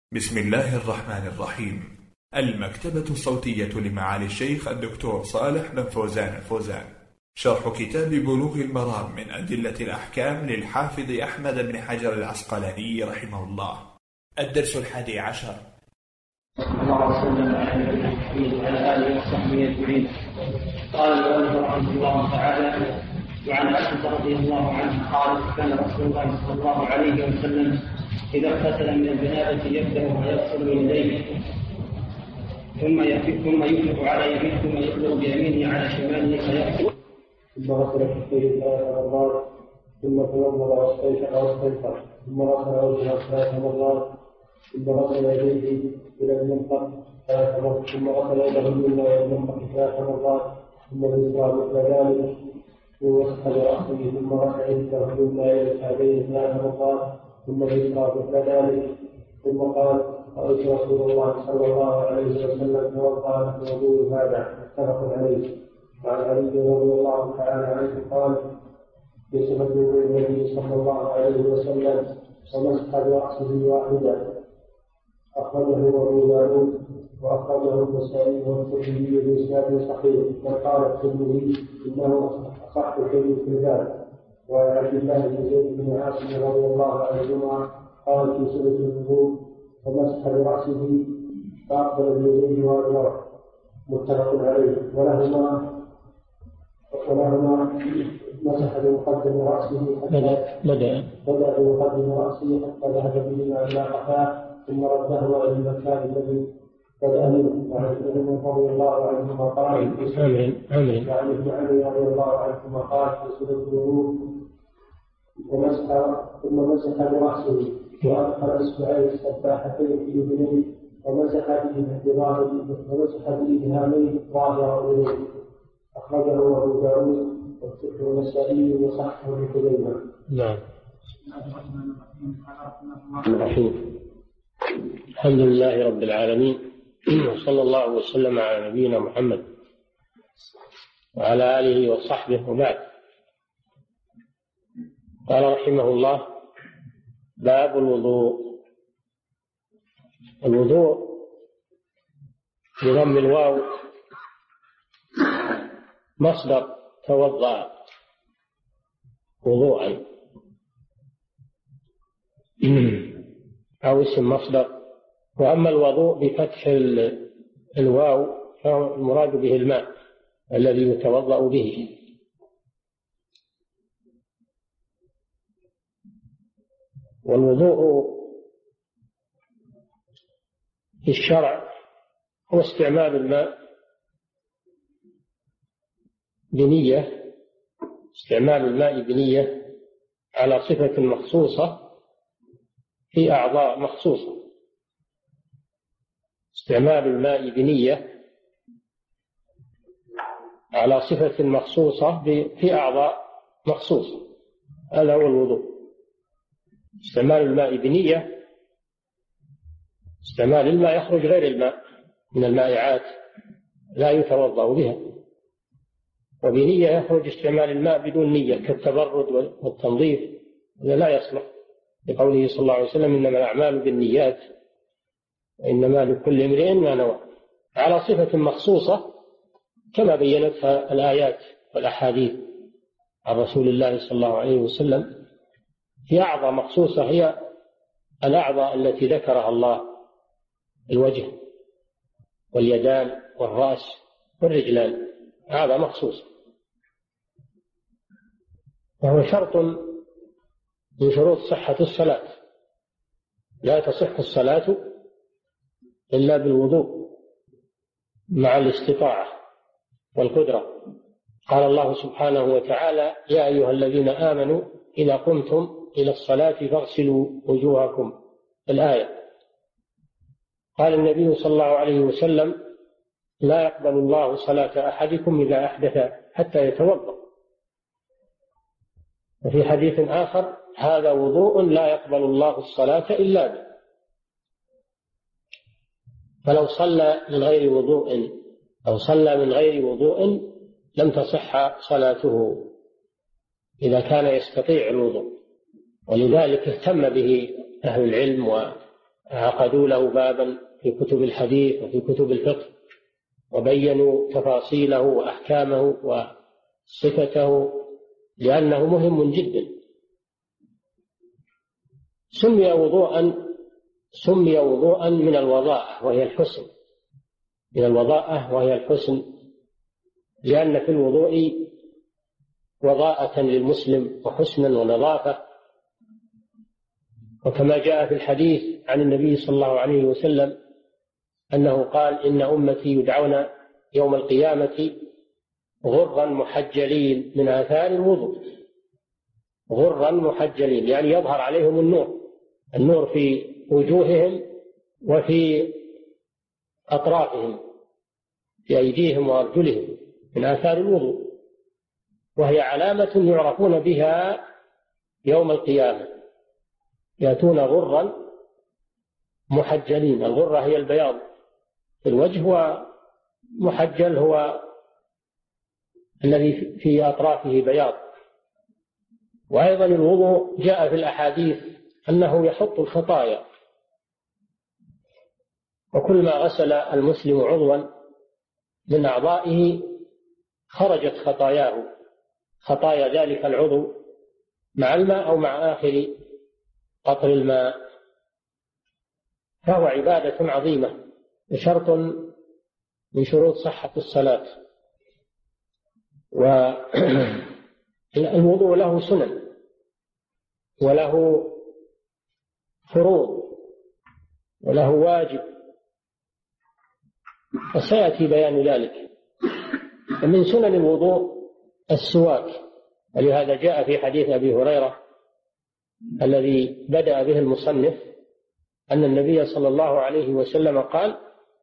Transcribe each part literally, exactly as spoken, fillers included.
بسم الله الرحمن الرحيم. المكتبة الصوتية لمعالي الشيخ الدكتور صالح بن فوزان الفوزان، شرح كتاب بلوغ المرام من أدلة الأحكام للحافظ أحمد بن حجر العسقلاني رحمه الله. الدرس الحادي عشر. الله وسلم على نبينا محمد وعلى آله وصحبه أجمعين. قال المؤلف رحمه الله تعالى: وعن عائشة رضي الله عنها قالت: كان رسول الله صلى الله عليه وسلم إذا اغتسل من الجنابة يبدأ ويغسل يديه ثم ثم يفرغ على يمينه ثم يفرغ بيمينه على شماله فيغسل ثم غسل كفيه ثلاث مرات ثم تمضمض واستنشق واستنثر ثم غسل وجهه ثلاث مرات ثم غسل يديه إلى المنطق ثلاث مرات ثم غسل يده اليمنى إلى المنطق ثلاث مرات ثم اليسرى مثل ذلك ومسح برأسه ثم غسل يده اليمنى إلى الكعبين ثلاث مرات ثم اليسرى مثل ذلك ثم قال: رأيت رسول الله صلى الله عليه وسلم توضأ في وضوء هذا، متفق عليه. وعن علي رضي الله تعالى عنه قال: بصفة وضوء النبي صلى الله عليه وسلم ومسح برأسه واحدا. أخرجه أبو داود وأخرجه النسائي والترمذي بإسناد صحيح، وقال الترمذي إنه أصح شيء في ذلك. وعن عبد الله بن زيد بن عاصم رضي الله عنهما قال في سنة الوضوء: ومسح برأسه فأقبل بيديه وأدبره، متفق عليه. ولهما ولهما مسح بمقدم رأسه حتى بدأ بدأ بمقدم رأسه حتى ذهب بهما إلى قفاه ثم رده إلى المكان الذي بدأ منه. وعن ابن عمر رضي الله عنهما قال وعن ابن عمر رضي الله عنهما قال في سنة الوضوء: ومسح ثم مسح برأسه وأدخل إصبعيه السباحتين في يديه ومسح ومسح بإبهاميه ظاهر يديه. أخرجه أبو داود والنسائي وصححه ابن خزيمة. نعم. الرحيم. الحمد لله رب العالمين، وصلى الله وسلم على نبينا محمد وعلى آله وصحبه وبعد. قال رحمه الله: باب الوضوء. الوضوء بضم الواو مصدر توضأ وضوءا، أو اسم مصدر. وأما الوضوء بفتح الواو فالمراد به الماء الذي يتوضأ به. والوضوء في الشرع هو استعمال الماء بنية استعمال الماء بنية على صفة مخصوصة في أعضاء مخصوصة. استعمال الماء بنية على صفة مخصوصة في أعضاء مخصوصة، هذا هو الوضوء. استعمال الماء بنية، استعمال الماء يخرج غير الماء من المائعات لا يتوضأ بها، وبنية يخرج استعمال الماء بدون نية كالتبرد والتنظيف، هذا لا يصلح، لقوله صلى الله عليه وسلم: إنما الأعمال بالنيات وإنما لكل امرئ ما نوى، على صفة مخصوصة كما بينتها الآيات والأحاديث عن رسول الله صلى الله عليه وسلم. في أعضاء مخصوصة هي الأعضاء التي ذكرها الله: الوجه واليدان والرأس والرجلان، هذا مخصوص، وهو شرط من شروط صحة الصلاة. لا تصح الصلاة إلا بالوضوء مع الاستطاعة والقدرة. قال الله سبحانه وتعالى: يا أيها الذين آمنوا إذا قمتم إلى الصلاة فاغسلوا وجوهكم، الآية. قال النبي صلى الله عليه وسلم: لا يقبل الله صلاة أحدكم إذا أحدث حتى يتوضأ. وفي حديث آخر: هذا وضوء لا يقبل الله الصلاة إلا به. فلو صلى من غير وضوء أو صلى من غير وضوء لم تصح صلاته إذا كان يستطيع الوضوء. ولذلك اهتم به أهل العلم عقدوا له بابا في كتب الحديث وفي كتب الفقه وبينوا تفاصيله وأحكامه وصفته لأنه مهم جدا. سمي وضوءا سمي وضوءا من الوضاءة وهي الحسن، من الوضاءة وهي الحسن، لأن في الوضوء وضاءة للمسلم وحسنا ونظافة. وكما جاء في الحديث عن النبي صلى الله عليه وسلم أنه قال: إن أمتي يدعون يوم القيامة غرا محجلين من آثار الوضوء. غرا محجلين يعني يظهر عليهم النور، النور في وجوههم وفي أطرافهم، في أيديهم وأرجلهم، من آثار الوضوء، وهي علامة يعرفون بها يوم القيامة. يأتون غرا محجلين. الغرة هي البياض في الوجه، ومحجل هو الذي في أطرافه بياض. وأيضا الوضوء جاء في الأحاديث أنه يحط الخطايا، وكل ما غسل المسلم عضوا من أعضائه خرجت خطاياه، خطايا ذلك العضو مع الماء أو مع آخر قطر الماء. فهو عبادة عظيمة وشرط من شروط صحة الصلاة. والوضوء له سنن وله فروض وله واجب، وسيأتي بيان ذلك. ومن سنن الوضوء السواك، ولهذا جاء في حديث أبي هريرة الذي بدأ به المصنف أن النبي صلى الله عليه وسلم قال: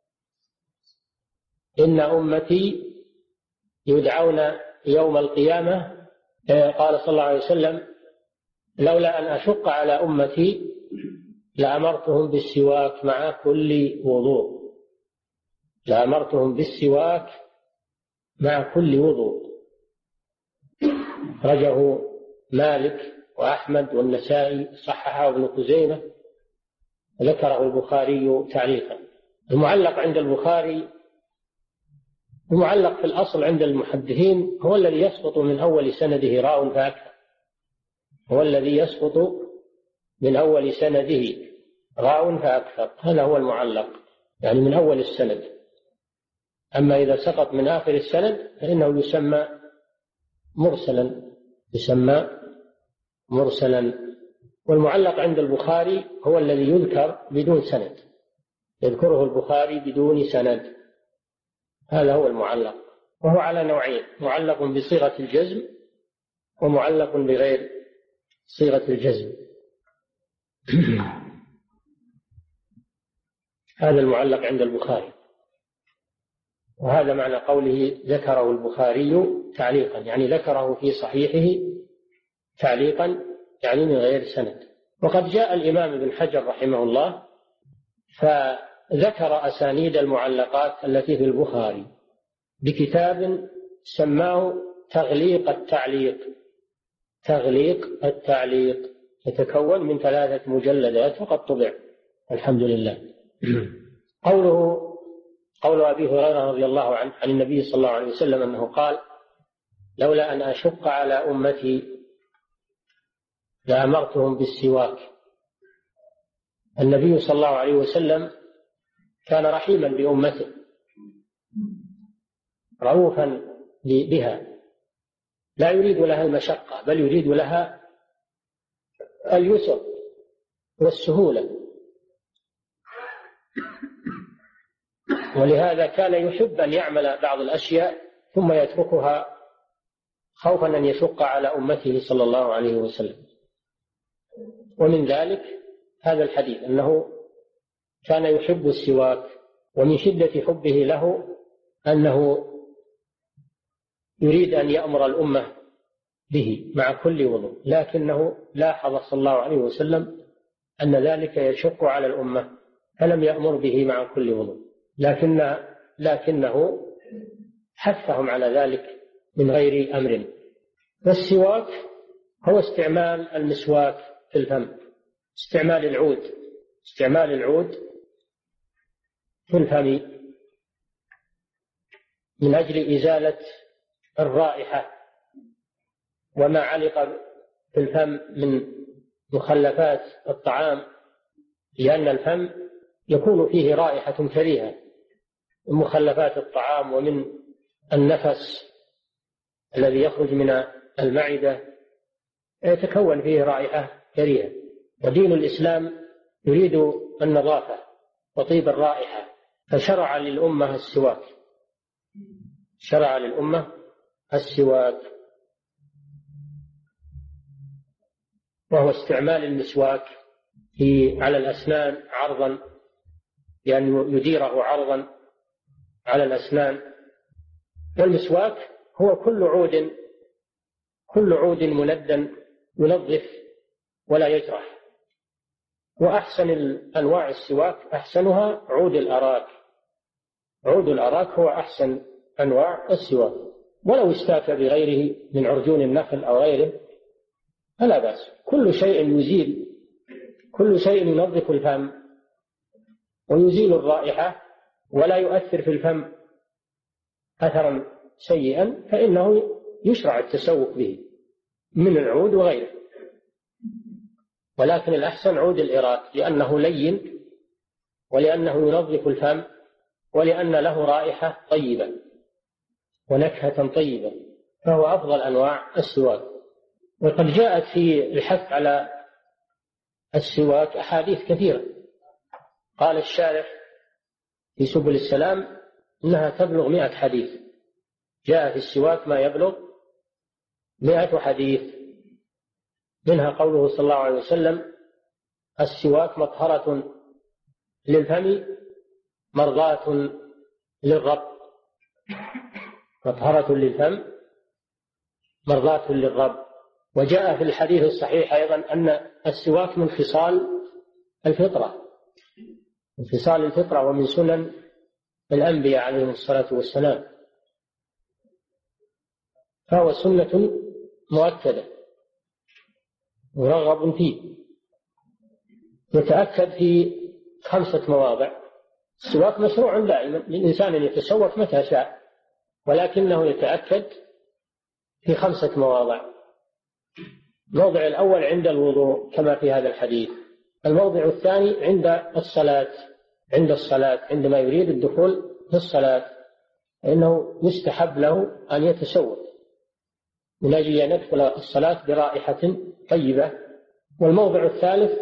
إن أمتي يدعون يوم القيامة، قال صلى الله عليه وسلم: لولا أن أشق على أمتي لأمرتهم بالسواك مع كل وضوء. لأمرتهم بالسواك مع كل وضوء. رجه مالك وأحمد والنسائي، صححه ابن خزيمة، ذكره البخاري تعليقا. المعلق عند البخاري، المعلق في الأصل عند المحدثين هو الذي يسقط من أول سنده راو فأكثر، هو الذي يسقط من أول سنده راو فأكثر، هذا هو المعلق، يعني من أول السند. أما إذا سقط من آخر السند فإنه يسمى مرسلا، يسمى مرسلا. والمعلق عند البخاري هو الذي يذكر بدون سند، يذكره البخاري بدون سند، هذا هو المعلق. وهو على نوعين: معلق بصيغة الجزم ومعلق بغير صيغة الجزم. هذا المعلق عند البخاري، وهذا معنى قوله ذكره البخاري تعليقا، يعني ذكره في صحيحه تعليقا، يعني من غير سند. وقد جاء الإمام ابن حجر رحمه الله فذكر أسانيد المعلقات التي في البخاري بكتاب سماه تغليق التعليق. تغليق التعليق يتكون من ثلاثة مجلدات وقد طبع الحمد لله. قوله قول أبي هريرة رضي الله عنه عن النبي صلى الله عليه وسلم أنه قال: لولا أن أشق على أمتي لأمرتهم بالسواك. النبي صلى الله عليه وسلم كان رحيما بأمته، رؤوفا بها، لا يريد لها المشقة بل يريد لها اليسر والسهولة. ولهذا كان يحب أن يعمل بعض الأشياء ثم يتركها خوفا أن يشق على أمته صلى الله عليه وسلم. ومن ذلك هذا الحديث أنه كان يحب السواك، ومن شدة حبه له أنه يريد أن يأمر الأمة به مع كل وضوء، لكنه لاحظ صلى الله عليه وسلم أن ذلك يشق على الأمة فلم يأمر به مع كل وضوء، لكن لكنه حثهم على ذلك من غير أمر. والسواك هو استعمال المسواك في الفم، استعمال العود استعمال العود في الفم من أجل إزالة الرائحة وما علق في الفم من مخلفات الطعام، لأن الفم يكون فيه رائحة كريهة من مخلفات الطعام ومن النفس الذي يخرج من المعدة، يتكون فيه رائحة كريهة. ودين الإسلام يريد النظافة وطيب الرائحة، فشرع للأمة السواك، شرع للأمة السواك، وهو استعمال المسواك في على الأسنان عرضا، لأن يديره عرضا على الأسنان. والمسواك هو كل عود كل عود مندن ينظف ولا يجرح. وأحسن أنواع السواك أحسنها عود الأراك، عود الأراك هو أحسن أنواع السواك، ولو استاك بغيره من عرجون النخل أو غيره فلا بأس. كل شيء يزيل كل شيء ينظف الفم ويزيل الرائحة ولا يؤثر في الفم أثرا سيئا فإنه يشرع التسوق به من العود وغيره. ولكن الأحسن عود الإراك، لأنه لين ولأنه ينظف الفم ولأن له رائحة طيبة ونكهة طيبة، فهو أفضل أنواع السواك. وقد جاءت في الحث على السواك أحاديث كثيرة. قال الشارح في سبل السلام إنها تبلغ مئة حديث، جاء في السواك ما يبلغ مئة حديث، منها قوله صلى الله عليه وسلم: السواك مطهرة للفم مرضاة للرب، مطهرة للفم مرضاة للرب. وجاء في الحديث الصحيح أيضا أن السواك من خصال الفطرة، من خصال الفطرة ومن سنن الأنبياء عليهم الصلاة والسلام، فهو سنة مؤكدة مرغب فيه. يتأكد في خمسة مواضع. السواك مشروع دائما للإنسان أن يتسوك متى شاء، ولكنه يتأكد في خمسة مواضع. الموضع الأول عند الوضوء كما في هذا الحديث. الموضع الثاني عند الصلاة، عند الصلاة عندما يريد الدخول في الصلاة فإنه يستحب له أن يتسوك من أجل أن يدخل الصلاة برائحة طيبة. والموضع الثالث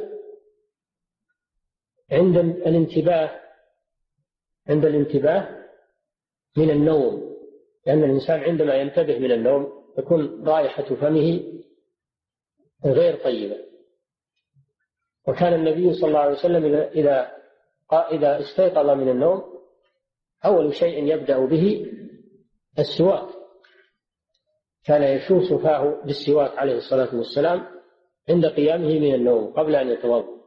عند الانتباه، عند الانتباه من النوم، لأن الإنسان عندما ينتبه من النوم تكون رائحة فمه غير طيبة. وكان النبي صلى الله عليه وسلم إذا إذا استيقظ من النوم أول شيء يبدأ به السواك، كان يشوس فاه بالسواك عليه الصلاة والسلام عند قيامه من النوم قبل أن يتوضأ.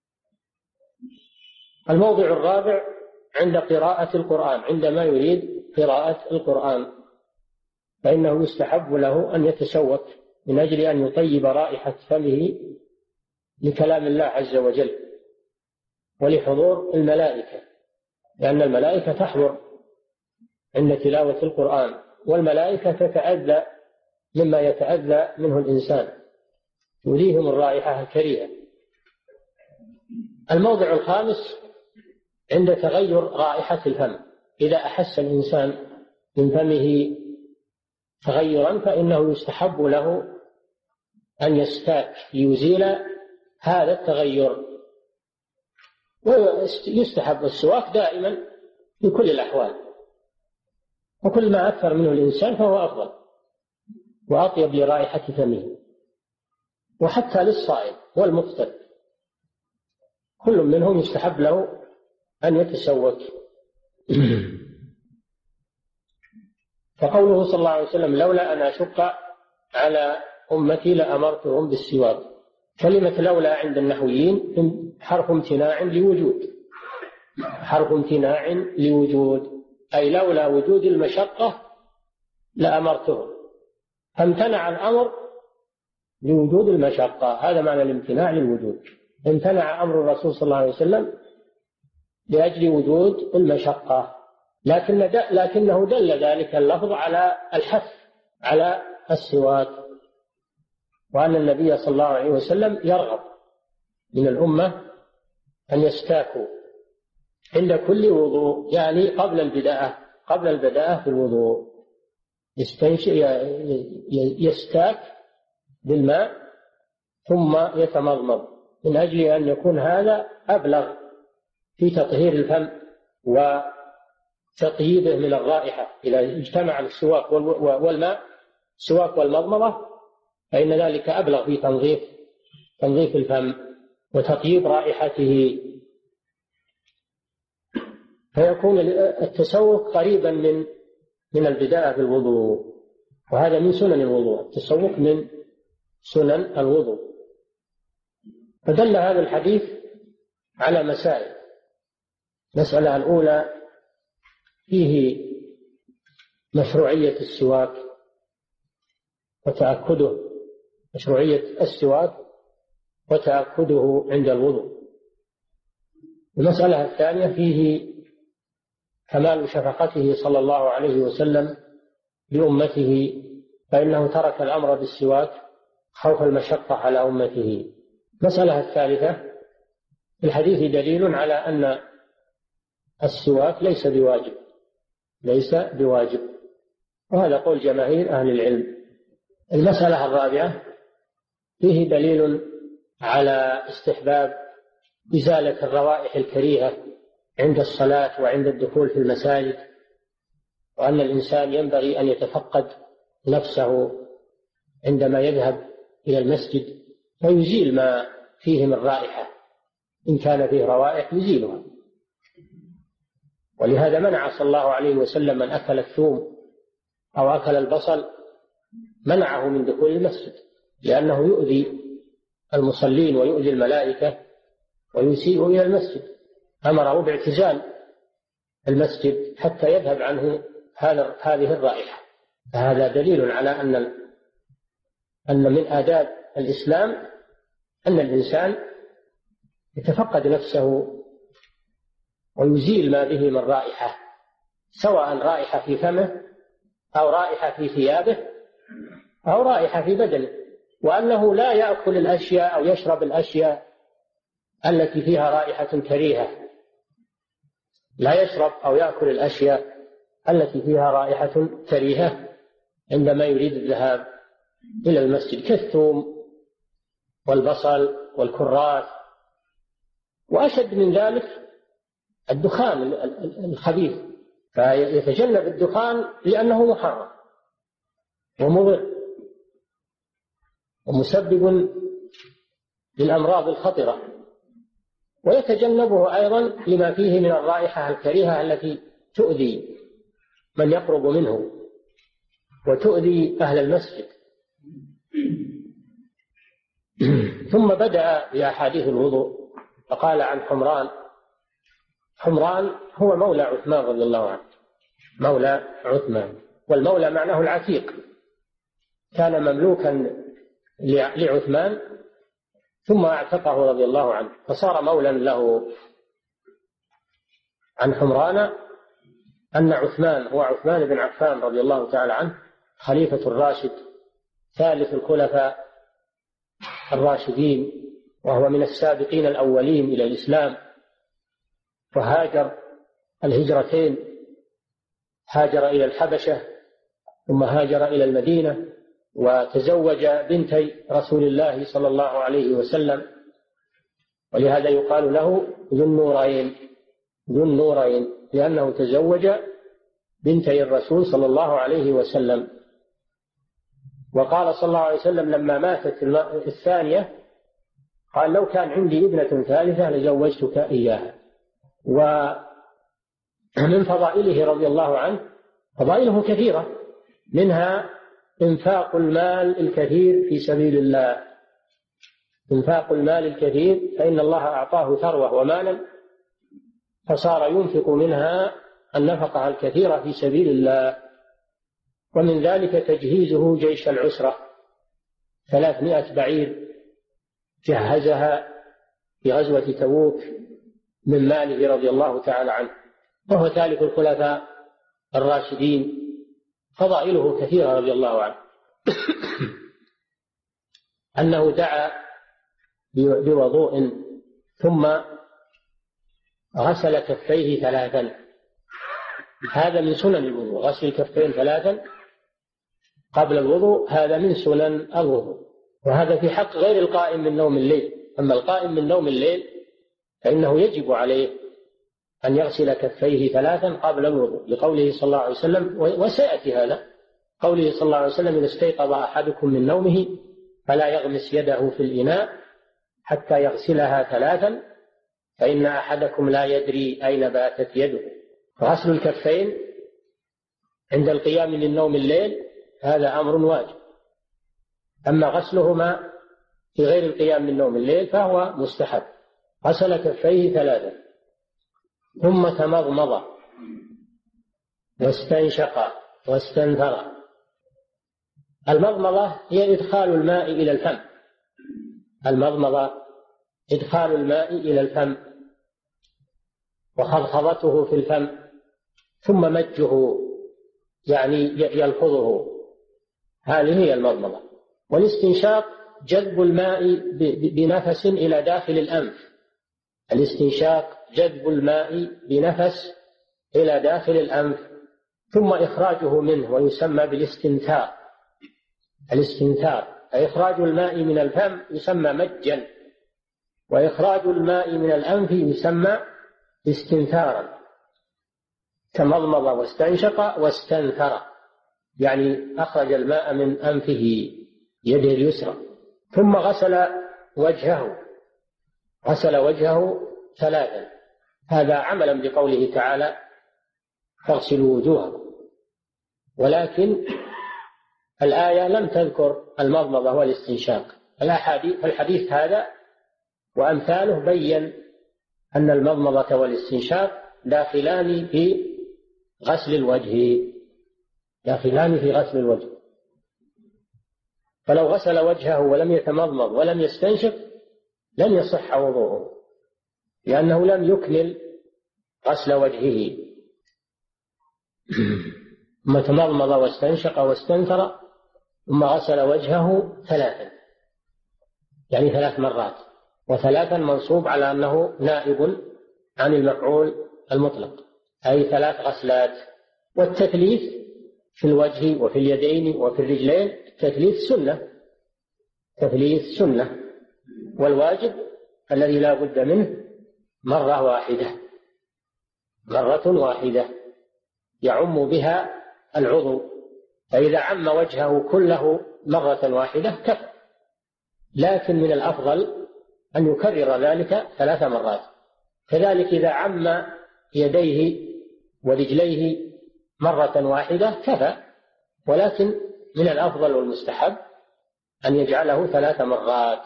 الموضع الرابع عند قراءة القرآن، عندما يريد قراءة القرآن فإنه يستحب له أن يتسوك من أجل أن يطيب رائحة فمه لكلام الله عز وجل ولحضور الملائكة، لأن الملائكة تحضر عند تلاوة القرآن، والملائكة تتأذى مما يتأذى منه الإنسان، توليهم الرائحة الكريهة. الموضع الخامس عند تغير رائحة الفم، إذا أحس الإنسان من فمه تغيرا فإنه يستحب له أن يستاك ليزيل هذا التغير. ويستحب السواك دائما في كل الأحوال، وكل ما أكثر منه الإنسان فهو أفضل وأطيب لرائحة فمه. وحتى للصائم والمفطر كل منهم يستحب له أن يتسوك. فقوله صلى الله عليه وسلم: لولا أن أشق على أمتي لأمرتهم بالسواك. كلمة لولا عند النحويين حرف امتناع لوجود، حرف امتناع لوجود، أي لولا وجود المشقة لأمرتهم، فامتنع الأمر لوجود المشقة، هذا معنى الامتناع للوجود. امتنع أمر الرسول صلى الله عليه وسلم لأجل وجود المشقة، لكن لكنه دل ذلك اللفظ على الحث على السواك، وأن النبي صلى الله عليه وسلم يرغب من الأمة أن يستاكوا عند كل وضوء، يعني قبل البداءة قبل البداءة في الوضوء يستاك بالماء ثم يتمضمض، من أجل أن يكون هذا أبلغ في تطهير الفم وتطييبه من الرائحة. إذا اجتمع السواك والماء السواك والمضمضة فإن ذلك أبلغ في تنظيف تنظيف الفم وتطييب رائحته، فيكون التسوق قريبا من من البداية في الوضوء، وهذا من سنن الوضوء، التسوق من سنن الوضوء. فدل هذا الحديث على مسائل. المسألة الأولى فيه مشروعية السواك وتأكده، مشروعية السواك وتأكده عند الوضوء. المسألة الثانية فيه كمال شفقته صلى الله عليه وسلم لأمته، فإنه ترك الأمر بالسواك خوف المشقة على أمته. المسألة الثالثة في الحديث دليل على أن السواك ليس بواجب ليس بواجب وهذا قول جماهير أهل العلم. المسألة الرابعة فيه دليل على استحباب إزالة الروائح الكريهة عند الصلاة وعند الدخول في المساجد، وأن الإنسان ينبغي أن يتفقد نفسه عندما يذهب إلى المسجد ويزيل ما فيه من رائحة، إن كان فيه روائح يزيلها. ولهذا منع صلى الله عليه وسلم من أكل الثوم أو أكل البصل، منعه من دخول المسجد لأنه يؤذي المصلين ويؤذي الملائكة ويسيء إلى المسجد، أمره باعتزال المسجد حتى يذهب عنه هذه الرائحة. فهذا دليل على أن أن من آداب الإسلام أن الإنسان يتفقد نفسه ويزيل ما به من رائحة، سواء رائحة في فمه أو رائحة في ثيابه أو رائحة في بدنه، وأنه لا يأكل الأشياء أو يشرب الأشياء التي فيها رائحة كريهة، لا يشرب أو يأكل الأشياء التي فيها رائحة كريهة عندما يريد الذهاب إلى المسجد، كالثوم والبصل والكراث. وأشد من ذلك الدخان الخبيث، فيتجنب الدخان لأنه محرم ومضر ومسبب للأمراض الخطرة، ويتجنبه أيضا لما فيه من الرائحة الكريهة التي تؤذي من يقرب منه وتؤذي أهل المسجد. ثم بدأ بأحاديث الوضوء فقال عن حمران. حمران هو مولى عثمان رضي الله عنه، مولى عثمان، والمولى معناه العتيق، كان مملوكا لعثمان ثم اعتقه رضي الله عنه فصار مولا له. عن حمران أن عثمان هو عثمان بن عفان رضي الله تعالى عنه خليفة الراشد ثالث الخلفاء الراشدين، وهو من السابقين الأولين إلى الإسلام، وهاجر الهجرتين، هاجر إلى الحبشة ثم هاجر إلى المدينة، وتزوج بنتي رسول الله صلى الله عليه وسلم، ولهذا يقال له ذو النورين ذو النورين لأنه تزوج بنتي الرسول صلى الله عليه وسلم. وقال صلى الله عليه وسلم لما ماتت الثانية قال لو كان عندي ابنة ثالثة لزوجتك إياها. ومن فضائله رضي الله عنه فضائله كثيرة، منها إنفاق المال الكثير في سبيل الله، إنفاق المال الكثير، فإن الله أعطاه ثروة ومالا فصار ينفق منها النفقة الكثيرة في سبيل الله. ومن ذلك تجهيزه جيش العسرة، ثلاثمائة بعير جهزها في غزوة تبوك من ماله رضي الله تعالى عنه، وهو ثالث الخلفاء الراشدين، فضائله كثيرة رضي الله عنه. أنه دعا بوضوء ثم غسل كفيه ثلاثا، هذا من سنن الوضوء، غسل الكفين ثلاثا قبل الوضوء هذا من سنن الوضوء، وهذا في حق غير القائم من نوم الليل. أما القائم من نوم الليل فإنه يجب عليه أن يغسل كفيه ثلاثا قبل الوضوء، لقوله صلى الله عليه وسلم، وسيأتي هذا، قوله صلى الله عليه وسلم: إذا استيقظ أحدكم من نومه فلا يغمس يده في الإناء حتى يغسلها ثلاثا فإن أحدكم لا يدري أين باتت يده. غسل الكفين عند القيام من نوم الليل هذا أمر واجب، أما غسلهما في غير القيام من نوم الليل فهو مستحب. غسل كفيه ثلاثا ثم تمضمض واستنشق واستنثر. المضمضة هي إدخال الماء إلى الفم، المضمضة إدخال الماء إلى الفم وخضخضته في الفم ثم مجه، يعني يلفظه، هذه هي المضمضة. والاستنشاق جذب الماء بنفس إلى داخل الأنف، الاستنشاق جذب الماء بنفس إلى داخل الأنف ثم إخراجه منه، ويسمى بالاستنثار. الاستنثار إخراج الماء من الفم يسمى مجا، وإخراج الماء من الأنف يسمى استنثارا. تمضمض واستنشق واستنثر، يعني أخرج الماء من أنفه يده اليسرى. ثم غسل وجهه، غسل وجهه ثلاثا، هذا عملا بقوله تعالى: فاغسلوا وجوهكم. ولكن الآية لم تذكر المضمضة والاستنشاق. الأحاديث الحديث هذا وأمثاله بين أن المضمضة والاستنشاق داخلان في غسل الوجه، داخلان في غسل الوجه. فلو غسل وجهه ولم يتمضمض ولم يستنشق لم يصح وضوءه، لأنه لم يكمل غسل وجهه. ثم تمضمض واستنشق واستنثر ثم غسل وجهه ثلاثا، يعني ثلاث مرات، وثلاثا منصوب على أنه نائب عن المفعول المطلق، أي ثلاث غسلات. والتثليث في الوجه وفي اليدين وفي الرجلين التثليث سنة، تثليث سنة، والواجب الذي لا بد منه مرة واحدة، مرة واحدة يعم بها العضو، فإذا عم وجهه كله مرة واحدة كفى. لكن من الأفضل أن يكرر ذلك ثلاث مرات. كذلك إذا عم يديه ورجليه مرة واحدة كفى، ولكن من الأفضل والمستحب أن يجعله ثلاث مرات.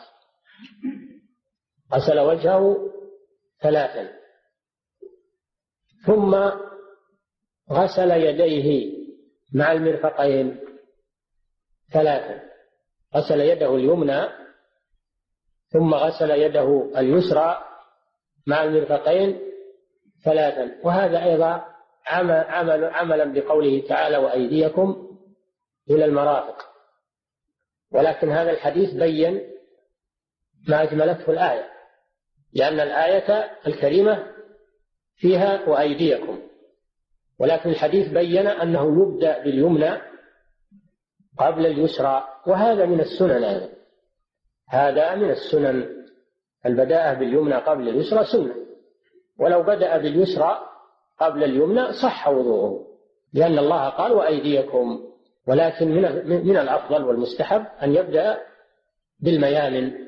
غسل وجهه ثلاثا ثم غسل يديه مع المرفقين ثلاثا، غسل يده اليمنى ثم غسل يده اليسرى مع المرفقين ثلاثا، وهذا أيضا عمل عمل عملا بقوله تعالى: وأيديكم إلى المرافق. ولكن هذا الحديث بين ما أجملته الآية، لأن الآية الكريمة فيها وأيديكم، ولكن الحديث بين أنه يبدأ باليمنى قبل اليسرى، وهذا من السنن أيضا، هذا من السنن. البداءة باليمنى قبل اليسرى سنة، ولو بدأ باليسرى قبل اليمنى صح وضوءه، لأن الله قال: وأيديكم. ولكن من من الأفضل والمستحب أن يبدأ بالميامن،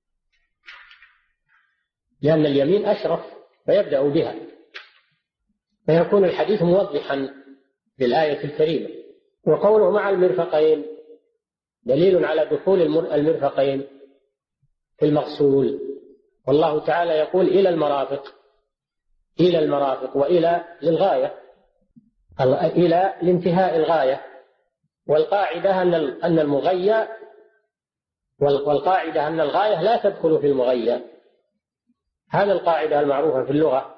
لأن اليمين أشرف فيبدأ بها، فيكون الحديث موضحا للآية الكريمة. وقوله مع المرفقين دليل على دخول المرفقين في المغسول، والله تعالى يقول: إلى المرافق، إلى المرافق، وإلى للغاية، إلى لانتهاء الغاية. والقاعدة أن المغية والقاعدة أن الغاية لا تدخل في المغية، هذا القاعدة المعروفة في اللغة.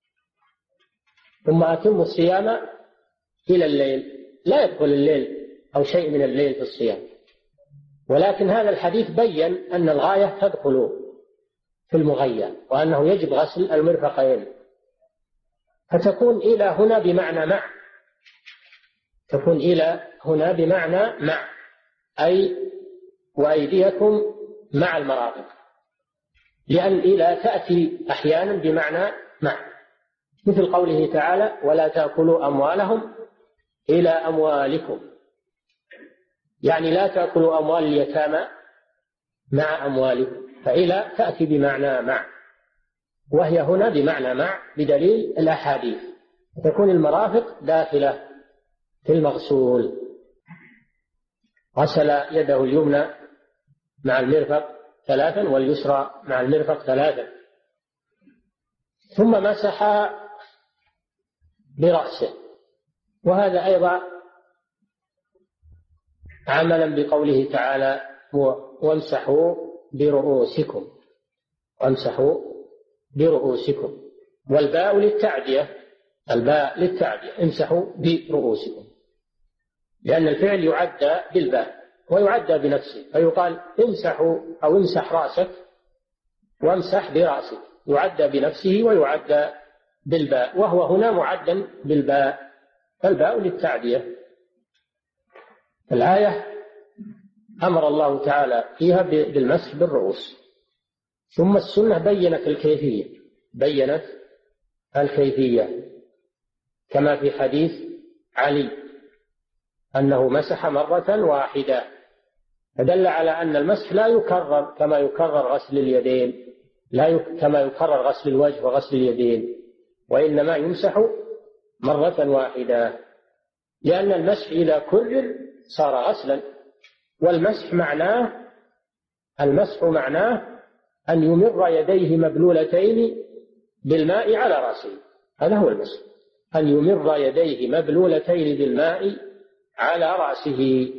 ثم أتم الصيام إلى الليل، لا يدخل الليل أو شيء من الليل في الصيام، ولكن هذا الحديث بيّن أن الغاية تدخل في المغيّر، وأنه يجب غسل المرفقين، فتكون إلى هنا بمعنى مع، تكون إلى هنا بمعنى مع، أي وأيديكم مع المرافق، لأن إلى تأتي أحيانا بمعنى مع، مثل قوله تعالى ولا تأكلوا أموالهم إلى أموالكم، يعني لا تأكلوا أموال اليتامى مع أموالكم، فإلى تأتي بمعنى مع، وهي هنا بمعنى مع بدليل الأحاديث، تكون المرافق داخلة في المغسول. غسل يده اليمنى مع المرفق ثلاثا واليسرى مع المرفق ثلاثا، ثم مسح برأسه، وهذا أيضا عملا بقوله تعالى وامسحوا برؤوسكم، وامسحوا برؤوسكم، والباء للتعدية، الباء للتعدية، امسحوا برؤوسكم، لأن الفعل يعدى بالباء ويعدى بنفسه، فيقال امسحوا أو امسح رأسك وامسح برأسك، يعدى بنفسه ويعدى بالباء، وهو هنا معدا بالباء، فالباء للتعدية. الآية أمر الله تعالى فيها بالمسح بالرؤوس، ثم السنة بيّنت الكيفية، بيّنت الكيفية كما في حديث علي أنه مسح مرة واحدة، فدل على أن المسح لا يكرر كما يكرر غسل اليدين، لا يك... كما يكرر غسل الوجه وغسل اليدين، وإنما يمسح مرة واحدة، لأن المسح إذا كرر صار غسلا، والمسح معناه المسح معناه أن يمر يديه مبلولتين بالماء على رأسه، هذا هو المسح، أن يمر يديه مبلولتين بالماء على رأسه.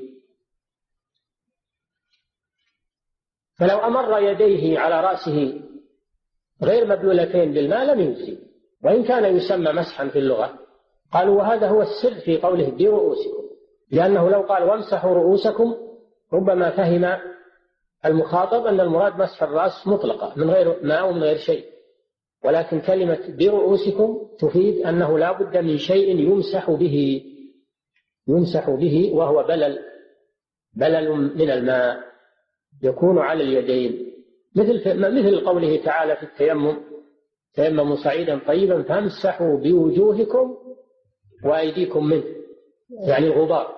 فلو أمر يديه على رأسه غير مبلولتين بالماء لم يجزي، وإن كان يسمى مسحا في اللغة. قالوا وهذا هو السر في قوله برؤوسكم، لأنه لو قال وامسحوا رؤوسكم ربما فهم المخاطب أن المراد مسح الرأس مطلقة من غير ماء ومن غير شيء، ولكن كلمة برؤوسكم تفيد أنه لا بد من شيء يمسح به، يمسح به وهو بلل، بلل من الماء يكون على اليدين، مثل مثل قوله تعالى في التيمم تيمموا صعيدا طيبا فامسحوا بوجوهكم وأيديكم منه، يعني الغبار.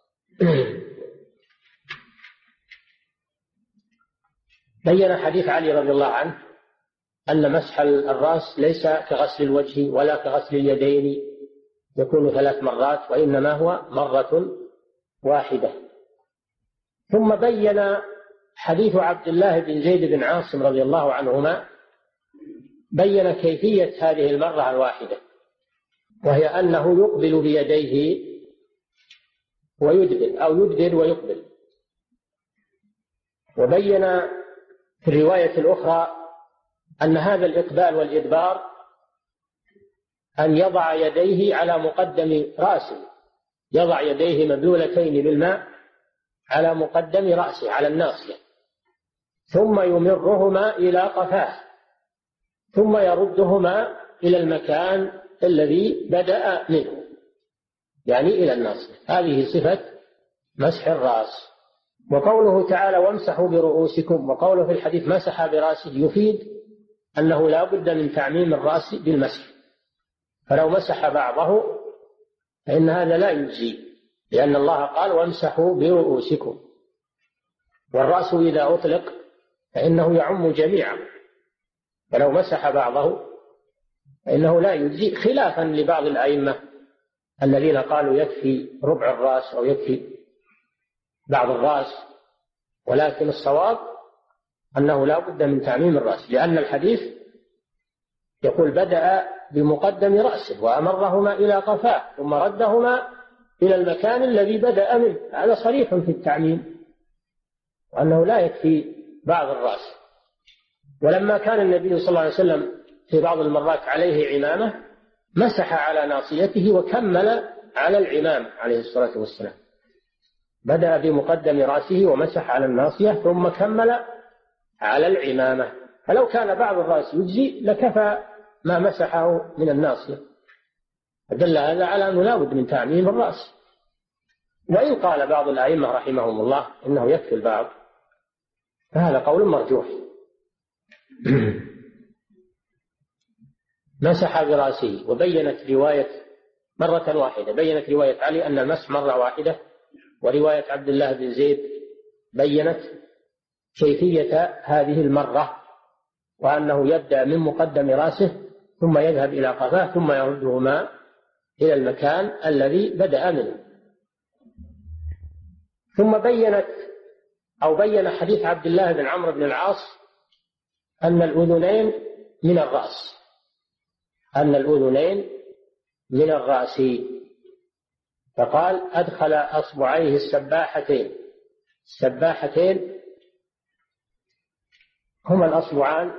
بين حديث علي رضي الله عنه أن مسح الرأس ليس كغسل الوجه ولا كغسل اليدين يكون ثلاث مرات، وإنما هو مرة واحدة. ثم بين حديث عبد الله بن زيد بن عاصم رضي الله عنهما بين كيفية هذه المرة الواحدة، وهي أنه يقبل بيديه ويدبر أو يدبر ويقبل. وبين في الرواية الأخرى أن هذا الإقبال والإدبار أن يضع يديه على مقدم رأسه، يضع يديه مبلولتين بالماء على مقدم رأسه على الناصية، ثم يمرهما إلى قفاه، ثم يردهما إلى المكان الذي بدأ منه، يعني إلى الناصية. هذه صفة مسح الرأس. وقوله تعالى وامسحوا برؤوسكم، وقوله في الحديث مسح برأسه، يفيد أنه لا بد من تعميم الرأس بالمسح، فلو مسح بعضه فإن هذا لا يجزي، لأن الله قال وامسحوا برؤوسكم، والرأس إذا أطلق فإنه يعم جميعا، فلو مسح بعضه فإنه لا يجزي، خلافا لبعض الأئمة الذين قالوا يكفي ربع الرأس أو يكفي بعض الرأس، ولكن الصواب أنه لا بد من تعميم الرأس، لأن الحديث يقول بدأ بمقدم رأسه وأمرهما إلى قفاه ثم ردهما إلى المكان الذي بدأ منه، هذا صريح في التعميم، وأنه لا يكفي بعض الرأس. ولما كان النبي صلى الله عليه وسلم في بعض المرات عليه عمامة مسح على ناصيته وكمل على العمام عليه الصلاة والسلام، بدأ بمقدم رأسه ومسح على الناصية ثم كمل على العمامة، فلو كان بعض الرأس يجزي لكفى ما مسحه من الناصية، فدل هذا على أنه لا بد من تعميم الرأس. وإن قال بعض الأئمة رحمهم الله إنه يكفي البعض فهذا قول مرجوح. مسح برأسه. وبينت رواية مرة واحدة، بينت رواية علي أن المسح مرة واحدة، ورواية عبد الله بن زيد بينت كيفية هذه المرة، وأنه يبدأ من مقدم رأسه ثم يذهب إلى قفاه ثم يردهما إلى المكان الذي بدأ منه. ثم بينت أو بين حديث عبد الله بن عمرو بن العاص أن الأذنين من الرأس، أن الأذنين من الرأس، فقال أدخل أصبعيه السباحتين. السباحتين هما الأصبعان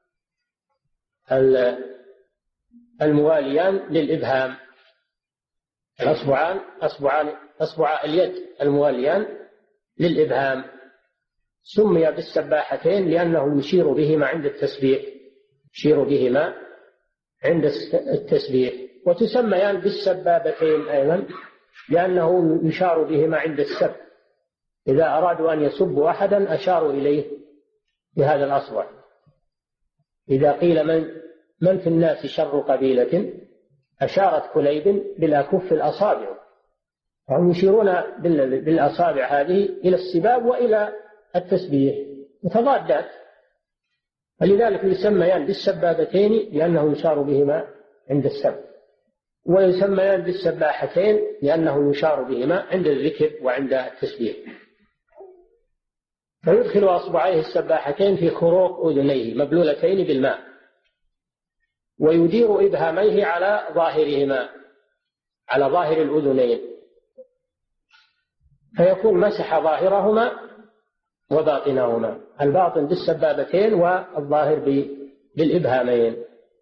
المواليان للإبهام، الأصبعان أصبعان أصبع اليد المواليان للإبهام، سمي بالسباحتين لأنه يشير بهما عند التسبيح، يشير بهما عند التسبيح. وتسميان بالسبابتين أيضا لأنه يشار بهما عند السب، إذا أرادوا أن يسبوا أحدا أشاروا إليه بهذا الأصبع. إذا قيل من, من في الناس شر قبيلة أشارت كليب بالأكف الأصابع، فهم يشيرون بالأصابع هذه إلى السباب وإلى التسبيح متضادات، فلذلك يسميان بالسبابتين لأنه يشار بهما عند السب، ويسميان بالسباحتين لأنه يشار بهما عند الذكر وعند التسبيح. فيدخل أصبعيه السباحتين في خروق أذنيه مبلولتين بالماء، ويدير إبهاميه على ظاهرهما، على ظاهر الأذنين، فيكون مسح ظاهرهما وباطنهما، الباطن بالسبابتين والظاهر بالإبهامين،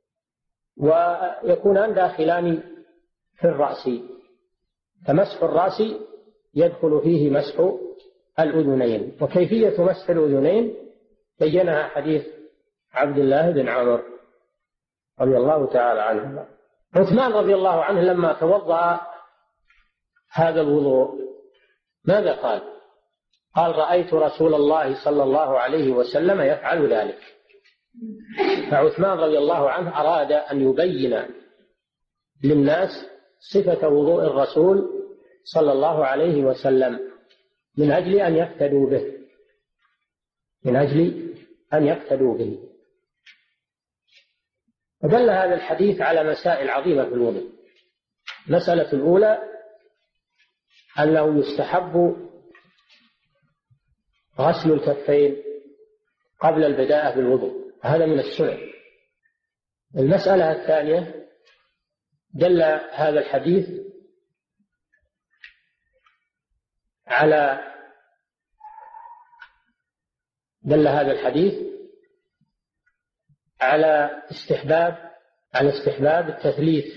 ويكونان داخلان في الرأس، فمسح الرأس يدخل فيه مسح الأذنين. وكيفية مسح الأذنين بينها حديث عبد الله بن عمر رضي الله تعالى عنه. عثمان رضي الله عنه لما توضأ هذا الوضوء ماذا قال؟ قال رأيت رسول الله صلى الله عليه وسلم يفعل ذلك. فعثمان رضي الله عنه أراد أن يبين للناس صفة وضوء الرسول صلى الله عليه وسلم من أجل أن يقتدوا به، من أجل أن يقتدوا به. ودل هذا الحديث على مسائل عظيمة في الوضوء. المسألة الأولى أنه يستحب غسل الكفين قبل البداءة بالوضوء، هذا من السنة. المسألة الثانية دل هذا الحديث على دل هذا الحديث على استحباب على استحباب التثليث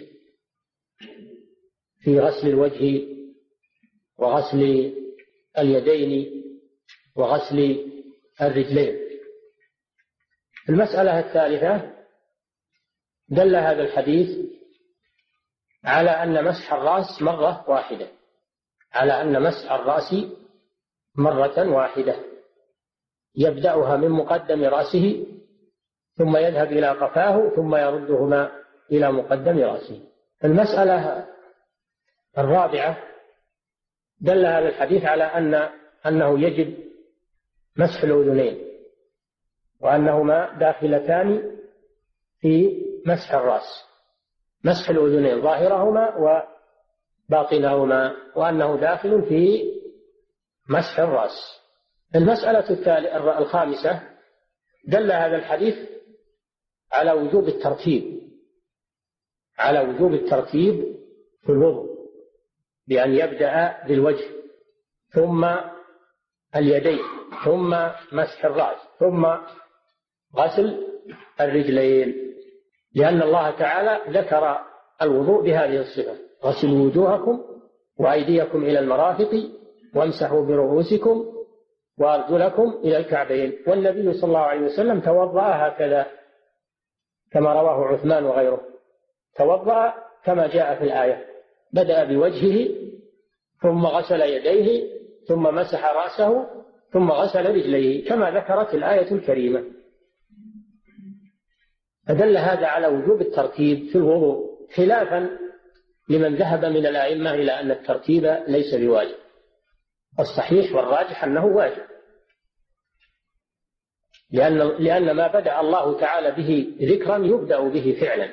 في غسل الوجه وغسل اليدين وغسل الرجلين. المسألة الثالثة دل هذا الحديث على أن مسح الرأس مرة واحدة، على أن مسح الرأس مرة واحدة يبدأها من مقدم رأسه ثم يذهب إلى قفاه ثم يردهما إلى مقدم رأسه. المسألة الرابعة دل هذا الحديث على أن أنه يجب مسح الأذنين، وأنهما داخلتان في مسح الرأس، مسح الأذنين ظاهرهما وباطنهما، وأنه داخل في مسح الرأس. المسألة الخامسة دل هذا الحديث على وجوب الترتيب على وجوب الترتيب في الوضوء، بأن يبدأ بالوجه ثم اليدين ثم مسح الرأس ثم غسل الرجلين، لأن الله تعالى ذكر الوضوء بهذه الصفة: غسلوا وجوهكم وأيديكم إلى المرافق وامسحوا برؤوسكم وأرجلكم إلى الكعبين. والنبي صلى الله عليه وسلم توضأ هكذا كما رواه عثمان وغيره، توضأ كما جاء في الآية، بدأ بوجهه ثم غسل يديه ثم مسح رأسه ثم غسل رجليه كما ذكرت الآية الكريمة. فدل هذا على وجوب الترتيب في الوضوء، خلافا لمن ذهب من الأئمة إلى أن الترتيب ليس بواجب. الصحيح والراجح أنه واجب، لأن, لأن ما بدأ الله تعالى به ذكرا يبدأ به فعلا،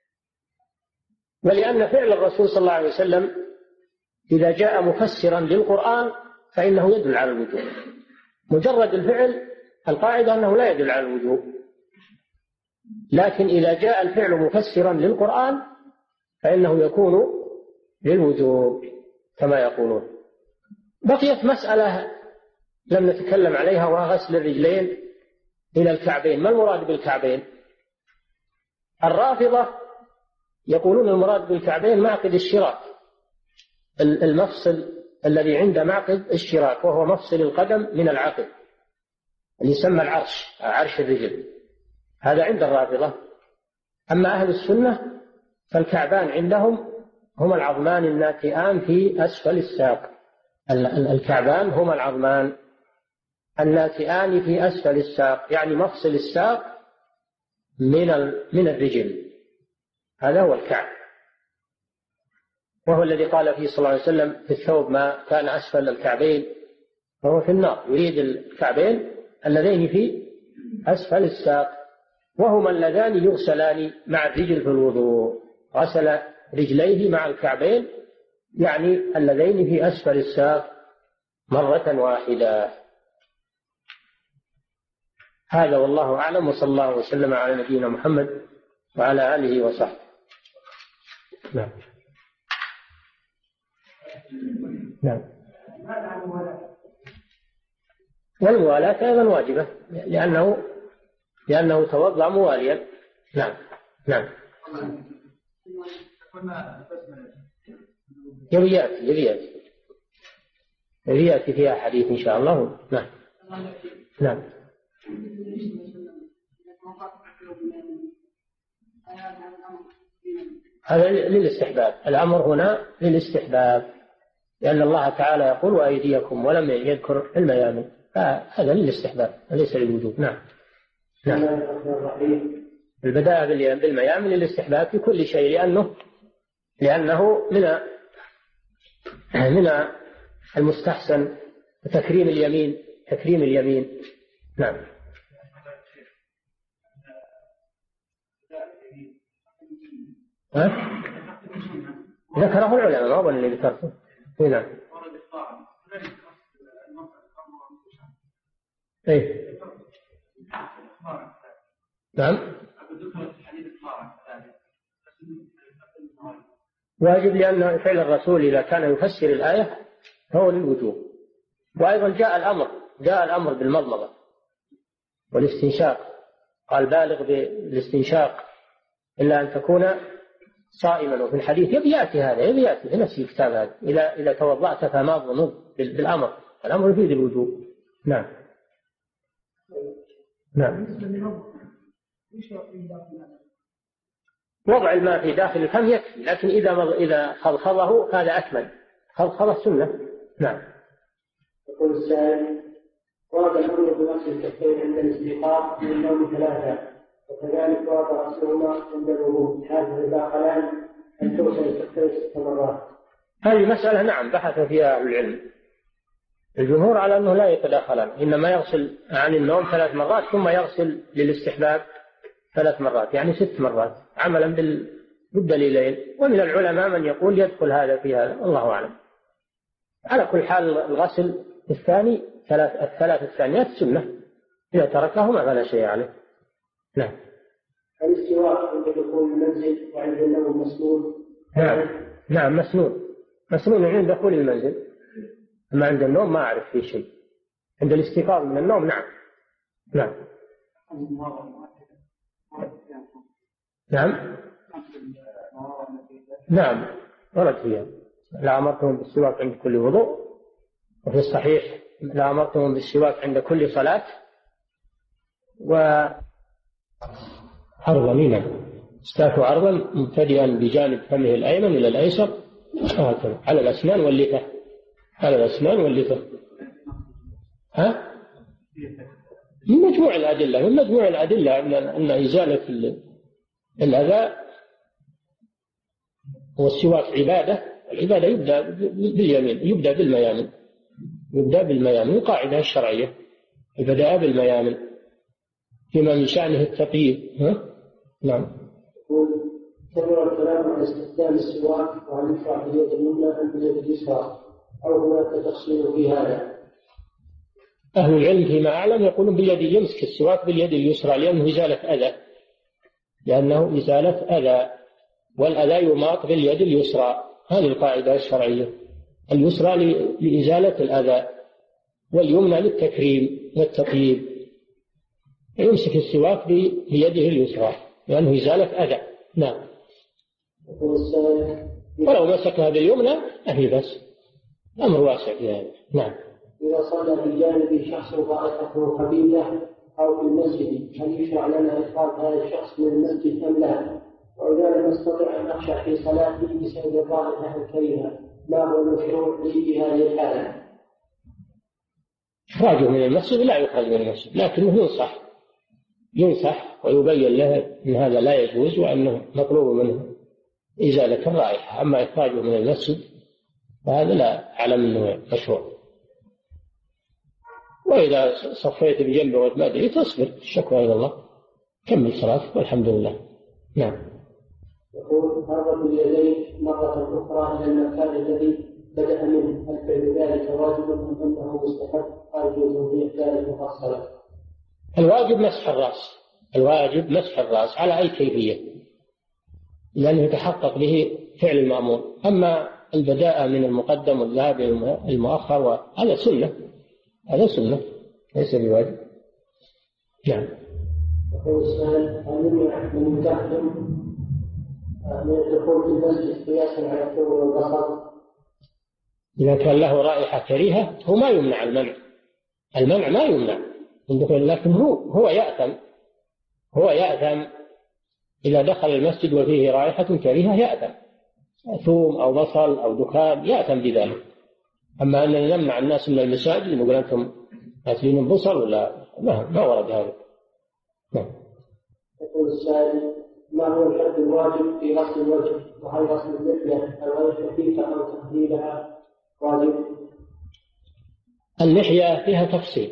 ولأن فعل الرسول صلى الله عليه وسلم إذا جاء مفسرا للقرآن فإنه يدل على الوجوب. مجرد الفعل القاعدة أنه لا يدل على الوجوب، لكن إذا جاء الفعل مفسرا للقرآن فإنه يكون للوجوب كما يقولون. بقيت مسألة لم نتكلم عليها، وهي غسل الرجلين إلى الكعبين. ما المراد بالكعبين؟ الرافضة يقولون المراد بالكعبين معقد الشراك، المفصل الذي عند معقد الشراك، وهو مفصل القدم من العقد اللي يسمى العرش، عرش الرجل، هذا عند الرافضة. أما أهل السنة فالكعبان عندهم هما العظمان الناتئان في أسفل الساق. الكعبان هما العظمان الناتئان في أسفل الساق، يعني مفصل الساق من من الرجل، هذا هو الكعب، وهو الذي قال فيه صلى الله عليه وسلم في الثوب: ما كان أسفل الكعبين فهو في النار. يريد الكعبين اللذين في أسفل الساق، وهما اللذان يغسلان مع الرجل في الوضوء. غسل رجليه مع الكعبين يعني اللذين في أسفل الساق مرة واحدة. هذا والله أعلم، وصلى الله وسلم على نبينا محمد وعلى آله وصحبه. نعم. نعم. والموالاة أيضا واجبة، لأنه لأنه توضأ مواليا. نعم. نعم. يبي يأتي يبي يأتي يبي يأتي فيها حديث إن شاء الله. نعم. نعم. هذا للاستحباب، الأمر هنا للاستحباب، لأن الله تعالى يقول: وأيديكم، ولم يذكر الميامن، هذا للاستحباب وليس للوجوب. نعم. نعم. البداء بالميامن للاستحباب في كل شيء، لأنه لأنه من من المستحسن تكريم اليمين تكريم اليمين. نعم. ها؟ ذكره العلماء، ما هو اللي ذكرته. نعم. ايه. نعم. واجب، لأن فعل الرسول إذا كان يفسر الآية فهو للوجوب. وأيضا جاء الأمر جاء الأمر بالمضمضة والاستنشاق، قال: بالغ بالاستنشاق إلا أن تكون صائما. وفي الحديث يبي يأتي هذا يبي يأتي في نفس الكتاب هذا: إذا إذا توضأت فمضمض، بالأمر، الأمر يفيد الوجوب. نعم. نعم. وضع الماء في داخل الفم يكفي، لكن إذا إذا خضخضه هذا أكمل، خضخضه سنة. نعم. يقول السائل: ورد الأمر بغسل الكفين عند الاستيقاظ من النوم ثلاثة، وكذلك ورد غسلهما عند الوضوء، هذا إذا خلال أن توصل الكفين ست مرات. هذه مسألة نعم بحث فيها أهل العلم. الجمهور على أنه لا يتداخلان، إنما يغسل عن النوم ثلاث مرات ثم يغسل للاستحباب ثلاث مرات، يعني ست مرات، عملا بالدليلين. ومن العلماء من يقول يدخل هذا في هذا، الله أعلم. على كل حال الغسل الثاني ثلاث الثلاث الثانيات سنة، إذا تركهما فلا شيء عليه. نعم. الاستواء عند دخول المنزل وعند النوم مسنون. نعم. نعم مسنون مسنون عند دخول المنزل، أما عند النوم ما أعرف فيه شيء. عند الاستيقاظ من النوم نعم. نعم. نعم نعم ورد فيها لا أمرتهم بالسواك عند كل وضوء، وفي الصحيح لا أمرتهم بالسواك عند كل صلاة. وعرضا هنا استاك عرضا مبتدئا بجانب فمه الأيمن إلى الأيسر على الأسنان واللثة، على الأسنان واللثة. ها؟ من مجموع الأدلة من مجموع الأدلة أن أن إزالة الأذى والسواك عبادة. العبادة يبدأ باليمين، يبدأ بالميامن، يبدأ بالميامن، قاعدة الشرعية البداء بالميامن فيما من شأنه التطيب. ها؟ نعم. كبر الكلام عن استخدام السواك وعن يشرع باليد اليمنى أم باليد اليسرى، أو هناك تفصيل في هذا؟ أهل العلم فيما أعلم يقولون باليد، يمسك السواك باليد اليسرى لأنه إزالة أذى، لأنه إزالة أذى، والأذى يماط باليد اليسرى. هذه القاعدة الشرعية، اليسرى لإزالة الأذى واليمنى للتكريم والتطيب. يمسك السواك بيده اليسرى لأنه إزالة أذى. نعم. ولو مسكها باليمنى أهي بس، أمر واسع في هذا. نعم. إذا صلى بجانب شخص رائحته خبيثة أو في المسجد، هل يشرع لنا إخراج هذا الشخص من المسجد أم لا؟ وإذا لم نستطع أن نخشع في صلاته بسبب الرائحة الكريهة، ما هو المشروع في هذه الحالة؟ إخراجه من المسجد لا يخرج من المسجد، لكنه ينصح ينصح ويبين له أن هذا لا يجوز وأنه مطلوب منه إزالة الرائحة. أما إخراجه من المسجد فهذا لا أعلم أنه مشروع. وإذا صفيت بجنبه وما أدري تصبر، الشكوى إلى الله، كمل صلاتك والحمد لله. نعم. يقول هرب اليدين مرة أخرى إلى المكان الذي بدأ منه، هل فعل ذلك واجب أم أنه مستحب؟ أرجو توضيح ذلك مفصلا. الواجب مسح الرأس، الواجب مسح الرأس على أي كيفية، لأنه يتحقق به فعل المأمور. أما البداء من المقدم والذهاب المؤخر وهذا سنة، هذا سنة ليس بواجب. نعم. يقول السائل هل يمنع من المتقدم من الدخول في المسجد قياسا على الثوب والبصر؟ إذا كان له رائحة كريهة هو ما يمنع المنع، المنع ما يمنع من دخول، لكن هو هو يأثم هو يأثم إذا دخل المسجد وفيه رائحة كريهة، يأثم ثوم أو بصل أو دخان، يأثم بذلك. أما أننا نمنع الناس من المساجد نقول أنتم أكلين البصل ولا ما, ما ورد هذا. نعم. يقول السائل ما هو الحد الواجب في غسل الوجه؟ وهل غسل اللحية الغير خفيفة أو تقليلها واجب؟ اللحية فيها تفصيل.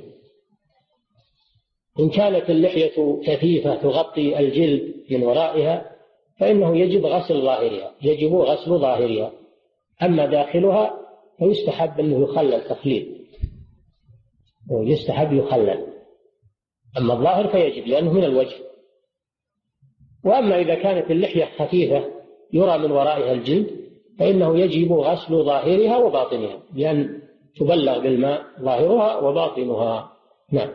إن كانت اللحية كثيفة تغطي الجلد من ورائها فإنه يجب غسل ظاهرها، يجب غسل ظاهرها. أما داخلها فيستحب أنه يخلل تخليل، يستحب يخلل. أما الظاهر فيجب لأنه من الوجه. وأما إذا كانت اللحية خفيفة يرى من ورائها الجلد فإنه يجب غسل ظاهرها وباطنها، لأن تبلغ بالماء ظاهرها وباطنها. نعم.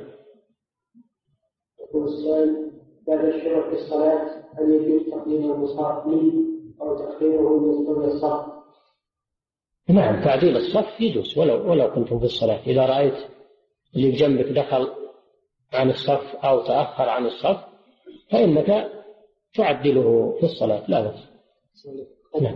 يقول السائل بعد الشروع في الصلاة هل يجوز تقديم المصحف لي أو تأخيره ليستوي الصف؟ نعم، تعديل الصف يجوز ولو ولو كنتم في الصلاة. إذا رأيت اللي بجنبك دخل عن الصف أو تأخر عن الصف فإنك تعدله في الصلاة لا بأس. نعم.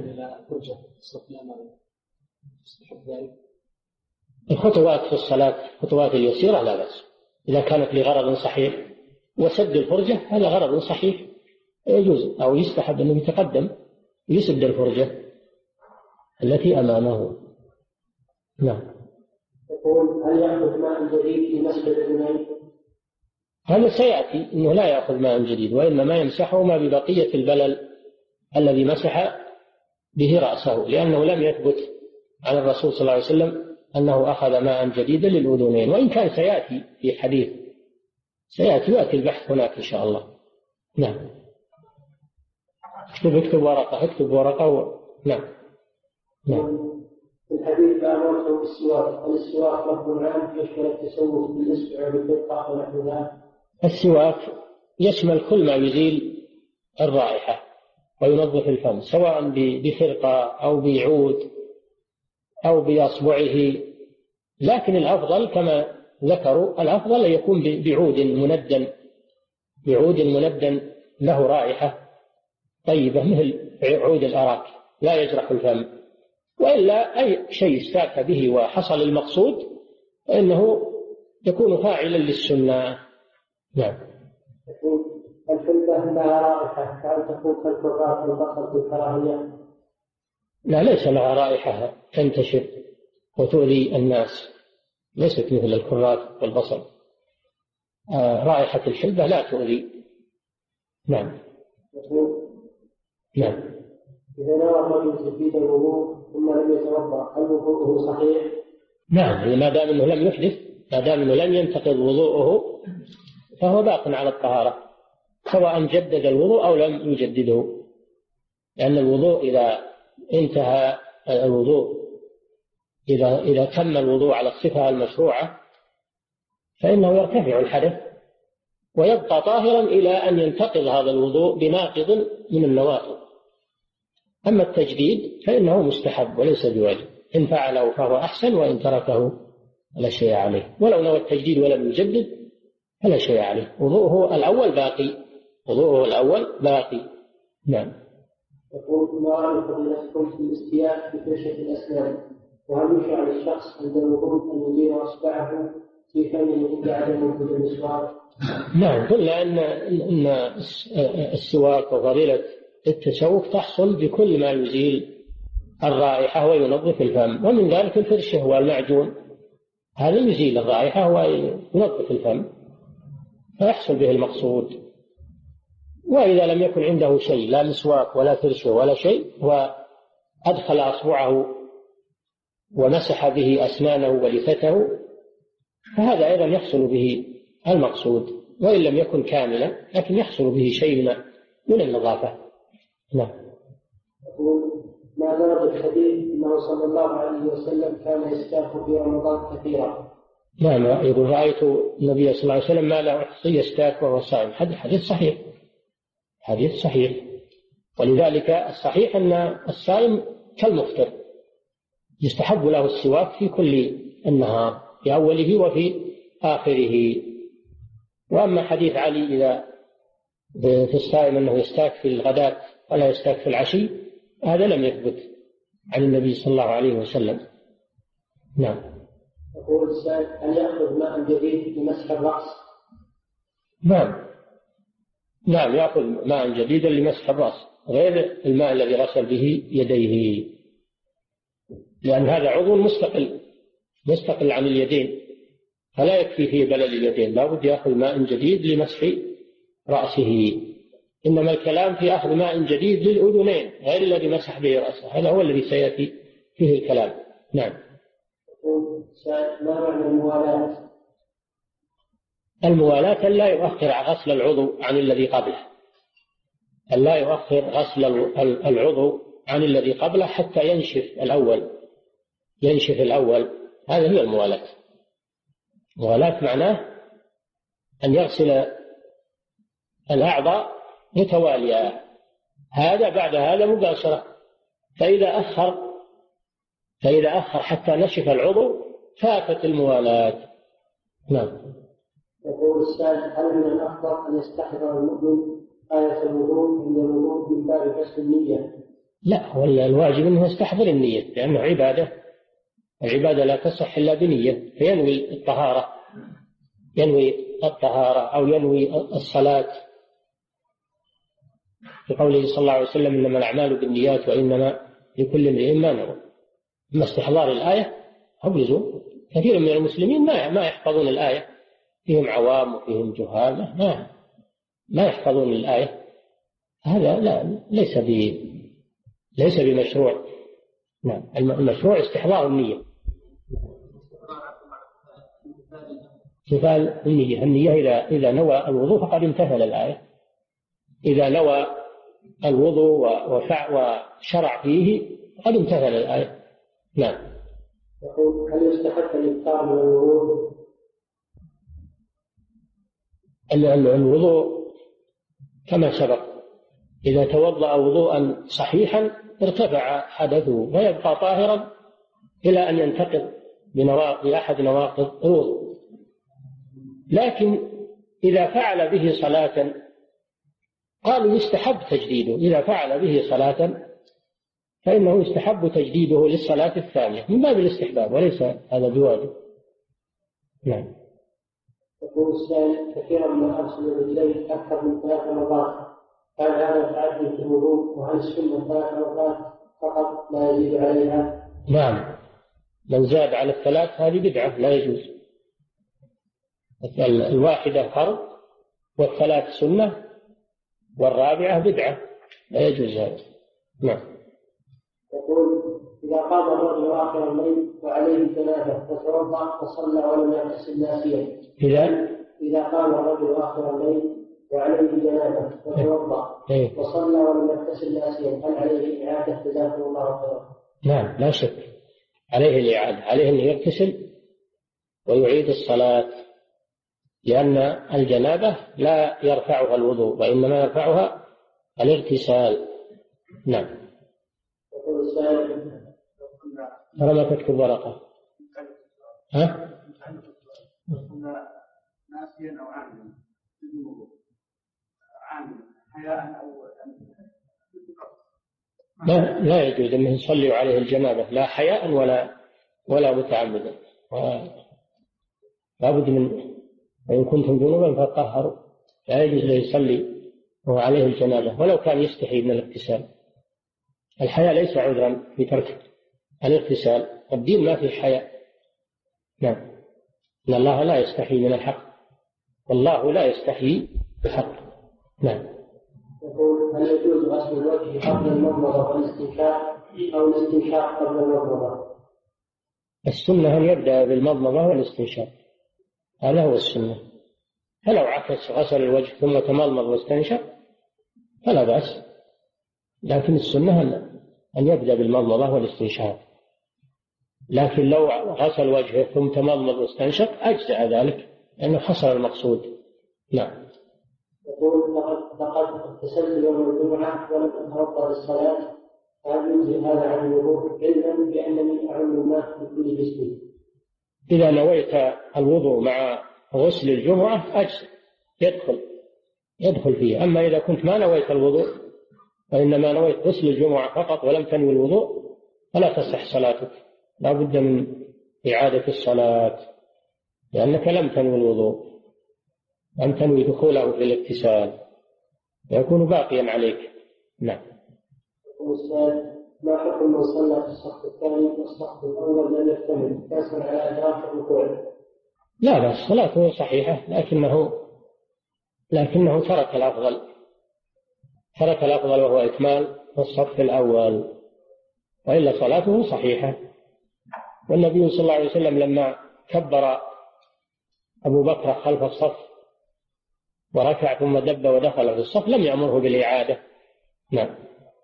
الخطوات في الصلاة خطوات اليسيرة لا بأس إذا كانت لغرض صحيح، وسد الفرجة هذا غرض صحيح يجوز أو يستحب أنه يتقدم يسد الفرجة التي أمامه. نعم. يقول هل يأخذ ماء جديد في مسح الأذنين؟ هذا سيأتي أنه لا يأخذ ماء جديد، وإنما يمسحه ما ببقية البلل الذي مسح به رأسه، لأنه لم يثبت عن الرسول صلى الله عليه وسلم أنه أخذ ماء جديدا للأذنين، وإن كان سيأتي في حديث سيأتي ويأتي البحث هناك إن شاء الله. نعم. اكتب اكتب ورقة اكتب ورقة و... نعم. نعم. في الحديث بأمرته بالسواك، هل السواك لفظ عام يشمل التسوق بالإصبع والدقة ونحوها؟ السواك يشمل كل ما يزيل الرائحة وينظف الفم، سواء بخرقة أو بعود أو بأصبعه، لكن الأفضل كما ذكروا الأفضل أن يكون بعود مندن، بعود مندن له رائحة طيبة مثل عود الأراك لا يجرح الفم. وإلا أي شيء استاك به وحصل المقصود فإنه يكون فاعلا للسنة. نعم. الحلبة لها رائحة كأن تكون كالكرات والبصل بالكراهية؟ لا، ليس لها رائحة تنتشر وتؤذي الناس، ليست مثل الكرات والبصل. آه رائحة الحلبة لا تؤذي. نعم. نعم. إذا نوى الرجل تجديد الوضوء ثم لم يتوضأ هل وضوءه صحيح؟ نعم، ما دام أنه لم يحدث، ما دام أنه لم ينتقض وضوءه فهو باق على الطهارة، سواء جدد الوضوء أو لم يجدده، لأن الوضوء إذا انتهى الوضوء إذا إذا تم الوضوء على الصفة المشروعة فإنه يرتفع الحدث ويبقى طاهرا إلى أن ينتقض هذا الوضوء بناقض من النواقض. أما التجديد فإنه مستحب وليس بواجب، إن فعله فهو أحسن، وإن تركه لا شيء عليه. ولو نوى التجديد ولم يجدد فلا شيء عليه، وضوءه الأول باقي، وضوءه الأول باقي. نعم. يقول ما رأي فضيلتكم في الاستياء بفرشة الأسنان، وهل يشرع للشخص عند الوضوء أن يدير أصبعه في فمه عند عدم وجود المسواك؟ نعم، قلنا أن أن السواك وفضيلة التسوق تحصل بكل ما يزيل الرائحة وينظف الفم، ومن ذلك الفرشة والمعجون، هذا يزيل الرائحة وينظف الفم فيحصل به المقصود. وإذا لم يكن عنده شيء، لا مسواك ولا فرشة ولا شيء، وأدخل أصبعه ومسح به أسنانه ولثته، فهذا أيضا يحصل به المقصود، وإن لم يكن كاملا لكن يحصل به شيء من النظافة. نعم. يقول ما ورد الحديث أنه صلى الله عليه وسلم كان يستاك في رمضان كثيرا؟ نعم، يقول رأيت النبي صلى الله عليه وسلم ما لا أحصي يستاك وهو صائم. حديث صحيح، حديث صحيح. ولذلك الصحيح أن الصائم كالمفطر يستحب له السواك في كل النهار، في أوله وفي آخره. وأما حديث علي إذا في الصائم أنه يستاك في الغداة ولا يستاك في العشي، هذا لم يثبت عن النبي صلى الله عليه وسلم. نعم. يقول السائل هل يأخذ ماء جديد لمسح الرأس؟ نعم، نعم، يأخذ ماء جديدا لمسح الرأس غير الماء الذي غسل به يديه، لأن هذا عضو مستقل مستقل عن اليدين، فلا يكفي فيه بلل اليدين، لا بد يأخذ ماء جديد لمسح رأسه. إنما الكلام في أخذ ماء جديد للأذنين غير الذي مسح به رأسه، هذا هو الذي سيأتي فيه الكلام. نعم. ما معنى الموالاة؟ الموالاة أن لا يؤخر غسل العضو عن الذي قبله، أن لا يؤخر غسل العضو عن الذي قبله حتى ينشف الأول، ينشف الأول، هذا هي الموالاة. الموالاة معناه أن يغسل الأعضاء متوالية، هذا بعد هذا مباشرة، فإذا أخر فإذا أخر حتى نشف العضو فاتت الموالاة. نعم. يقول السائل هل من الأفضل أن يستحضر المؤمن آية الوضوء عند الوضوء من باب حسن النية؟ لا، هو الواجب أنه يستحضر النية، لأنه عبادة، العبادة لا تصح إلا بنية، فينوي الطهارة، ينوي الطهارة أو ينوي الصلاة، في قوله صلى الله عليه وسلم إنما الأعمال بالنيات وإنما لكل امرئ ما نوى. أما استحضار الآية أبرزوا، كثير من المسلمين ما ما يحفظون الآية، فيهم عوام وفيهم جهال، ما ما يحفظون الآية، هذا لا ليس ب ليس بمشروع. نعم، المشروع استحضار النية. استحضار النية، النية إذا إذا نوى الوضوء فقد امتثل الآية، إذا نوى الوضوء وشرع فيه قد امتثل الآية. نعم. يقول هل يستحق الإفطار من الوضوء؟ الوضوء كما سبق، إذا توضأ وضوءا صحيحا ارتفع حدثه ويبقى طاهرا إلى أن ينتقض بأحد نواقض الوضوء. لكن إذا فعل به صلاة قالوا يستحب تجديده، إذا فعل به صلاة فإنه يستحب تجديده للصلاة الثانية من باب الاستحباب وليس هذا بواجب. نعم. يقول السائل: كثيرا ما أغسل رجلي أكثر من ثلاث مرات، هل هذا تعدي في الوضوء؟ وهل السنة ثلاث مرات فقط لا يزيد عليها؟ نعم، من زاد على الثلاث هذه بدعة لا يجوز. الواحدة فرض والثلاث سنة والرابعة بدعة لا يجوز هذا. نعم. يقول: إذا قام الرجل آخر الليل وعليه جنابة فتوضأ وصلى ولم يغتسل ناسيا. إذا إذا قام الرجل آخر الليل وعليه جنابة فتوضأ إيه؟ وصلى ولم يغتسل ناسيا، هل عليه إعادة؟ جزاكم الله خيرا. نعم لا شك عليه الإعادة، عليه أن يغتسل ويعيد الصلاة، لأن الجنابة لا يرفعها الوضوء وإنما يرفعها الاغتسال. نعم. ترى ما تكتب ورقة. ها؟ ناسيا أو عاملا عاملا حياء أو لا لا يجوز أنه يصلي عليه الجنابة لا حياء ولا ولا متعمدا. لابد من وإن كنتم جنوبا فطهروا، لا يجوز يصلي وعليه الجنابة ولو كان يستحي من الاغتسال. الحياء ليس عذرا في ترك الاغتسال، الدين ما فيه حياء. نعم. إن الله لا يستحي من الحق والله لا يستحي بالحق. نعم. يقول: هل يجوز غسل الوجه قبل المضمضة والاستنشاق أو الاستنشاق قبل المضمضة؟ السنة أن يبدأ بالمضمضة والاستنشاق، هذا هو السنة. فلو عكس غسل الوجه ثم تمضمض واستنشق فلا بأس، لكن السنة أن يبدأ بالمضمضة والاستنشاق. لكن لو غسل وجهه ثم تمضمض واستنشق أجزأ ذلك لأنه حصل المقصود. نعم. يقول: لقد اغتسلت يوم الجمعة ولم أتوضأ للصلاة، فهل يجزي هذا عن الوضوء علما بأنني أعم الماء في كل جسمي؟ إذا نويت الوضوء مع غسل الجمعة أجزأ، يدخل يدخل فيه. أما إذا كنت ما نويت الوضوء وإنما نويت غسل الجمعة فقط ولم تنوي الوضوء فلا تصح صلاتك، لا بد من إعادة الصلاة لأنك لم تنوي الوضوء، لم تنوي دخوله في الاغتسال يكون باقيا عليك. نعم. ما حكم من صلى في الصف الثاني والصف الأول لم يكتمل كاسر على أدراك الركوع؟ لا لا، صلاته صحيحة، لكنه لكنه ترك الأفضل ترك الأفضل وهو إكمال الصف الأول، وإلا صلاته صحيحة. والنبي صلى الله عليه وسلم لما كبر أبو بكر خلف الصف وركع ثم دب ودخل في الصف لم يأمره بالإعادة. نعم.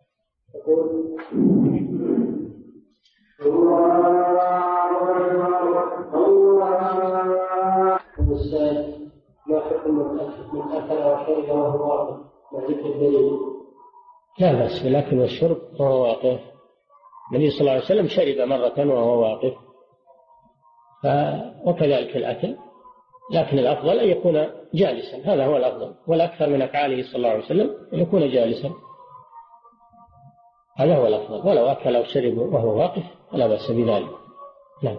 ما حكم من أكل وشرب وهو واقف مع ذكر الدليل؟ لا بأس بالأكل والشرب وهو واقف. النبي صلى الله عليه وسلم شرب مرة وهو واقف، وكذلك الأكل، لكن الأفضل أن يكون جالسا، هذا هو الأفضل، والأكثر من أفعاله صلى الله عليه وسلم أن يكون جالسا، هذا هو الأفضل. ولو أكل أو شرب وهو واقف فلا بأس بذلك. نعم.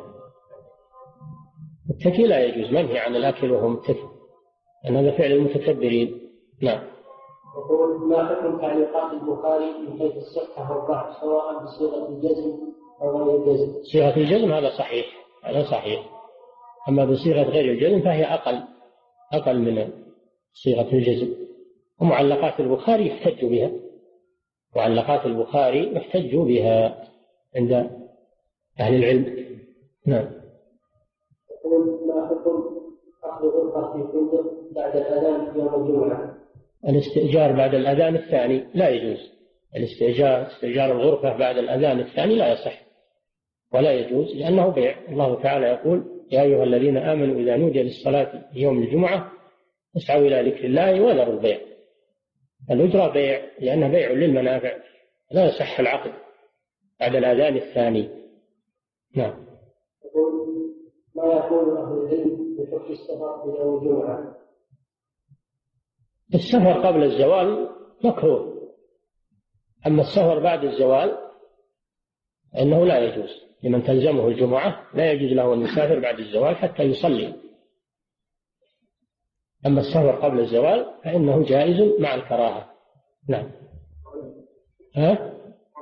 التكي لا يجوز، منهي عن الأكل وهو متكي، أن هذا فعل المتكبرين. نعم. يقول: ما حكم تعليقات البخاري من حيث الصحة والضعف سواء بصيغة الجزم أو غير الجزم؟ صيغة الجزم هذا صحيح، هذا صحيح. أما بصيغة غير الجزم فهي أقل أقل من صيغة الجزم. ومعلقات البخاري يحتج بها، معلقات البخاري يحتج بها عند أهل العلم. نعم. يقول: ما حكم أخذ غرفة في فندق بعد الأذان يوم الجمعة؟ الاستئجار بعد الأذان الثاني لا يجوز. الاستئجار استئجار الغرفة بعد الأذان الثاني لا يصح ولا يجوز، لأنه بيع. الله تعالى يقول: يا أيها الذين آمنوا إذا نودي للصلاة يوم الجمعة اسعوا إلى ذكر الله وذروا البيع. الأجرة بيع لأنها بيع للمنافع، لا يصح العقد بعد الأذان الثاني. نعم. يقول ما يقول أهل العلم بحكم السفر في يوم الجمعة؟ السفر قبل الزوال مكروه، أما السفر بعد الزوال إنه لا يجوز لمن تلزمه الجمعة، لا يجوز له أن يسافر بعد الزوال حتى يصلي. أما السفر قبل الزوال فإنه جائز مع الكراهة. نعم. ها؟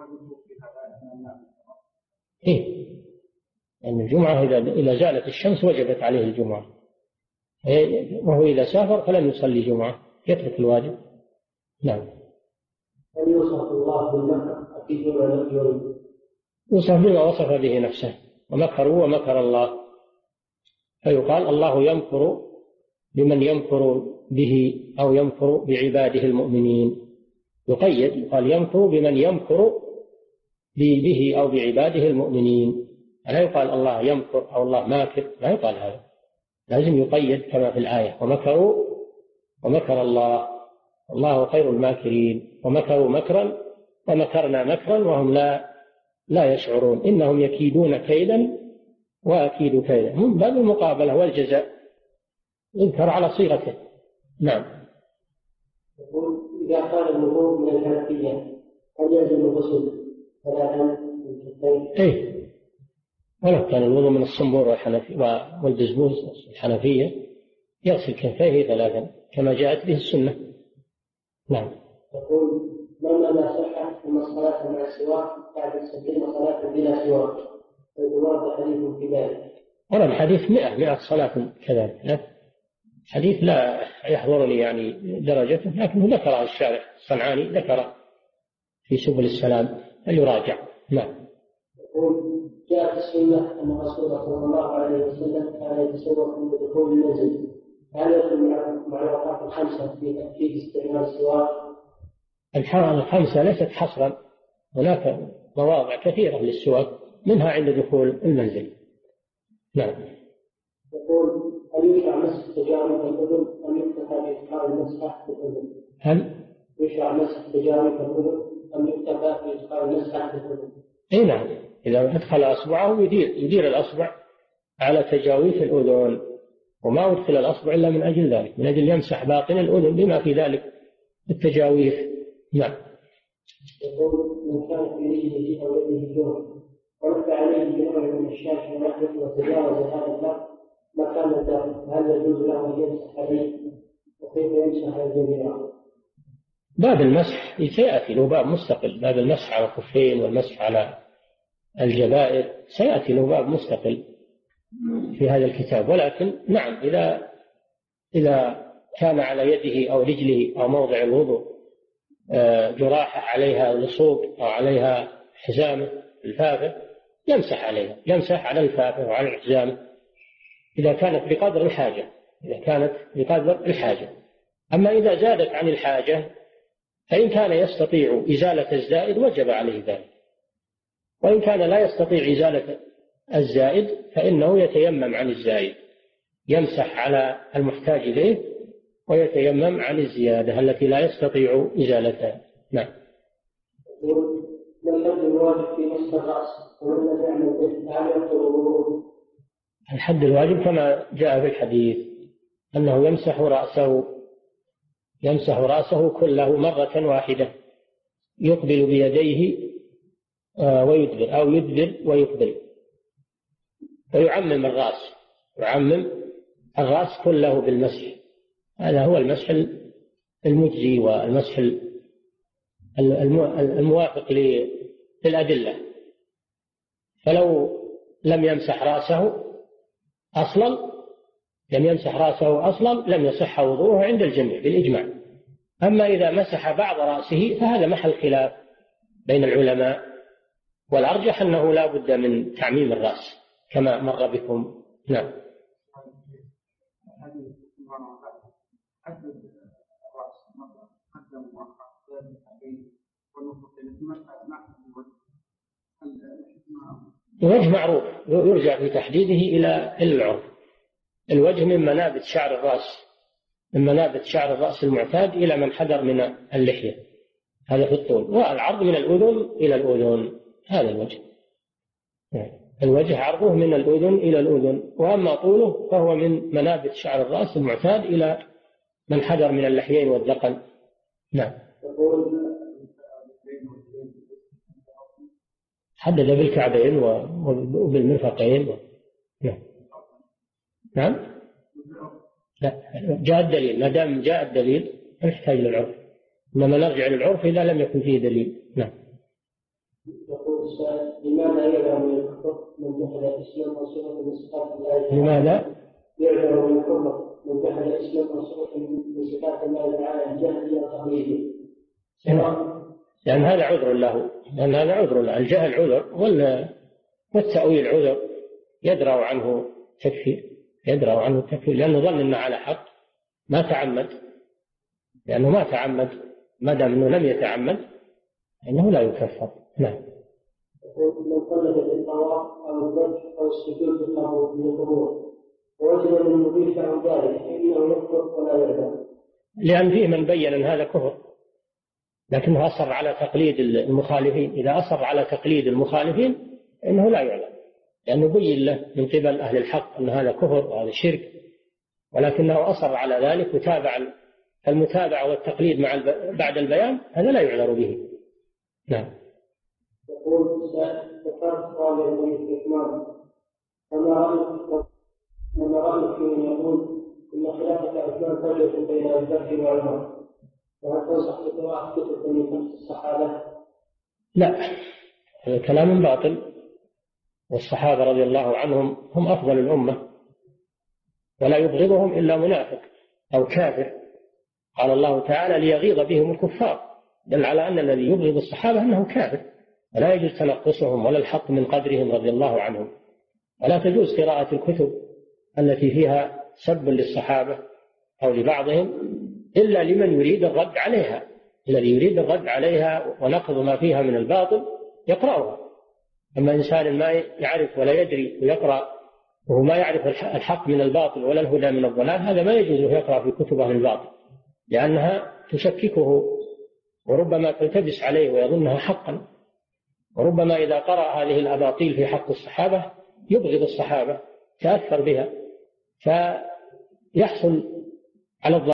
إيه؟ لأن الجمعة إذا إذا زالت الشمس وجبت عليه الجمعة، وهو إذا سافر فلم يصلي جمعة يترك الواجب. نعم. هل يوصف الله بالمكر في جمع الرجل؟ يوصف بما وصف به نفسه، ومكروا ومكر الله، فيقال الله يمكر بمن يمكر به أو يمكر بعباده المؤمنين. يقيد، يقال يمكر بمن يمكر به أو بعباده المؤمنين، لا يقال الله يمكر أو الله ماكر، لا يقال هذا، لازم يقيد كما في الآية ومكروا ومكر الله والله خير الماكرين. ومكروا مكرا ومكرنا مكرا وهم لا لا يشعرون، إنهم يكيدون كيدا وأكيد كيدا، من باب المقابلة والجزاء، يذكر على صيغته. نعم. يقول إذا كان الوضوء من الحنفية هل يلزم الغسل ثلاثا من كفين؟ إيه، ولو كان الوضوء من الصنبور والبزبوز الحنفية يغسل كفيه ثلاثا كما جاءت به السنة. نعم. يقول من لا صحة ثم الصلاة مع السواك بعد السجن وصلاة بلا سواك، فيتوارد حديث في ذلك. ورد الحديث مئة مئة صلاة كذلك، حديث لا يحضرني يعني درجته، لكنه ذكر الشارح الصنعاني ذكر في سبل السلام، فليراجع. نعم. يقول جاءت السنة أن الرسول صلى الله عليه وسلم كان يتسوق عند دخول المنزل، هل يكون مع الأوقات الخمسة في تأكيد استعمال السواك؟ الخمسة ليست حصرا، هناك مواضع كثيرة للسواك منها عند دخول المنزل. نعم. يقول هل يشرع مسح تجارب الأذن أم يكتفى بإدخال المسح في الأذن؟ هل يشرع مسح تجارب الأذن أم يكتفى بإدخال المسح في الأذن؟ اي نعم، إذا أدخل أصبعه يدير, يدير الأصبع على تجاويف الأذن، وما أدخل الأصبع إلا من أجل ذلك، من أجل يمسح باطن الأذن بما في ذلك التجاويف. نعم. يقول من كان في رجله أو يده جرح ورفع عليه بنوع من الشاش ونحوه وتجاوز هذا اللفظ مكان الدم، هل يجوز له أن يمسح عليه وكيف يمسح على الجميع؟ باب المسح سيأتي له باب مستقل، باب المسح على الخفين والمسح على الجبائر سيأتي له باب مستقل في هذا الكتاب. ولكن نعم، إذا إذا كان على يده أو رجله أو موضع الوضوء جراحة عليها لصوق أو عليها حزامة الفافة يمسح عليها، يمسح على الفافة وعلى الحزامة إذا كانت بقدر الحاجة، إذا كانت بقدر الحاجة. أما إذا زادت عن الحاجة فإن كان يستطيع إزالة الزائد وجب عليه ذلك، وإن كان لا يستطيع إزالة الزائد فإنه يتيمم عن الزائد، يمسح على المحتاج إليه ويتيمم عن الزيادة التي لا يستطيع إزالتها. نعم. ما الحد الواجب في مسح الرأس ومن لم يعمل به هل يبطل وضوءه؟ الحد الواجب كما جاء في الحديث أنه يمسح رأسه يمسح رأسه كله مرة واحدة، يقبل بيديه ويدبر أو يدبر ويقبل، ويعمم الرأس، يعمم الرأس كله بالمسح. هذا هو المسح المجزي والمسح الموافق للأدلة. فلو لم يمسح رأسه أصلا لم يمسح رأسه أصلا لم يصح وضوءه عند الجميع بالإجماع. أما إذا مسح بعض رأسه فهذا محل خلاف بين العلماء، والأرجح أنه لا بد من تعميم الرأس كما مر بكم. نعم. الوجه معروف، يرجع في تحديده إلى العرف. الوجه من منابت شعر الرأس، من منابت شعر الرأس المعتاد إلى منحدر من اللحية، هذا في الطول. والعرض من الأذن إلى الأذن، هذا الوجه. الوجه عرضه من الأذن إلى الأذن، وأما طوله فهو من منابت شعر الرأس المعتاد إلى منحدر من اللحيين والذقن. نعم. حدد بالكعبين وبالمرفقين. نعم. نعم. لا، جاء الدليل، ما دام جاء الدليل نحتاج للعرف، إنما نرجع للعرف إذا لم يكن فيه دليل. نعم. يقول السائل: لماذا يعلم من الكفر من جحد الإسلام وصفة من صفات الله؟ لماذا يعلم من الكفر من جحد الإسلام وصفة من صفات الله تعالى الجهل وتقليده؟ لأن هذا عذر له، لأن هذا عذر له. الجهل عذر والتأويل عذر، يدرأ عنه تكفير، يدرأ عنه تكفير لأنه ظن أنه على حق، ما تعمد، لأنه ما تعمد، ما دام أنه لم يتعمد إنه لا يكفر. نعم. من قلد في الطواف أو الذبح أو السجود بالقبور ووجد من يضيف عن ذلك فإنه يكفر ولا يعلم. لأن فيه من بين أن هذا كفر لكنه أصر على تقليد المخالفين. إذا أصر على تقليد المخالفين إنه لا يعلم، لأنه بين له من قبل أهل الحق أن هذا كفر وهذا شرك، ولكنه أصر على ذلك وتابع. المتابعة والتقليد مع بعد البيان هذا لا يعذر به. نعم. يقول ذكرت قال ابن الحكمان: فما رأيك فما رأيك في من يقول إن خلافة عثمان فرق بين أبي بكر وعمر؟ وهل تنصح بقراءة كتب من خمس الصحابة؟ لا، هذا كلام باطل، والصحابة رضي الله عنهم هم أفضل الأمة، ولا يبغضهم إلا منافق أو كافر. قال الله تعالى: ليغيظ بهم الكفار، دل على أن الذي يبغض الصحابة أنه كافر، ولا يجوز تنقصهم ولا الحق من قدرهم رضي الله عنهم. ولا تجوز قراءة الكتب التي فيها سب للصحابة أو لبعضهم إلا لمن يريد الرد عليها. الذي يريد الرد عليها ونقض ما فيها من الباطل يقرأها. أما إنسان ما يعرف ولا يدري ويقرأ وهو ما يعرف الحق من الباطل ولا الهدى من الضلال، هذا ما يجوز له يقرأ في كتب أهل الباطل، لأنها تشككه وربما تلتبس عليه ويظنها حقا. وربما إذا قرأ هذه الأباطيل في حق الصحابة يبغض الصحابة، تأثر بها، فيحصل على الضلال.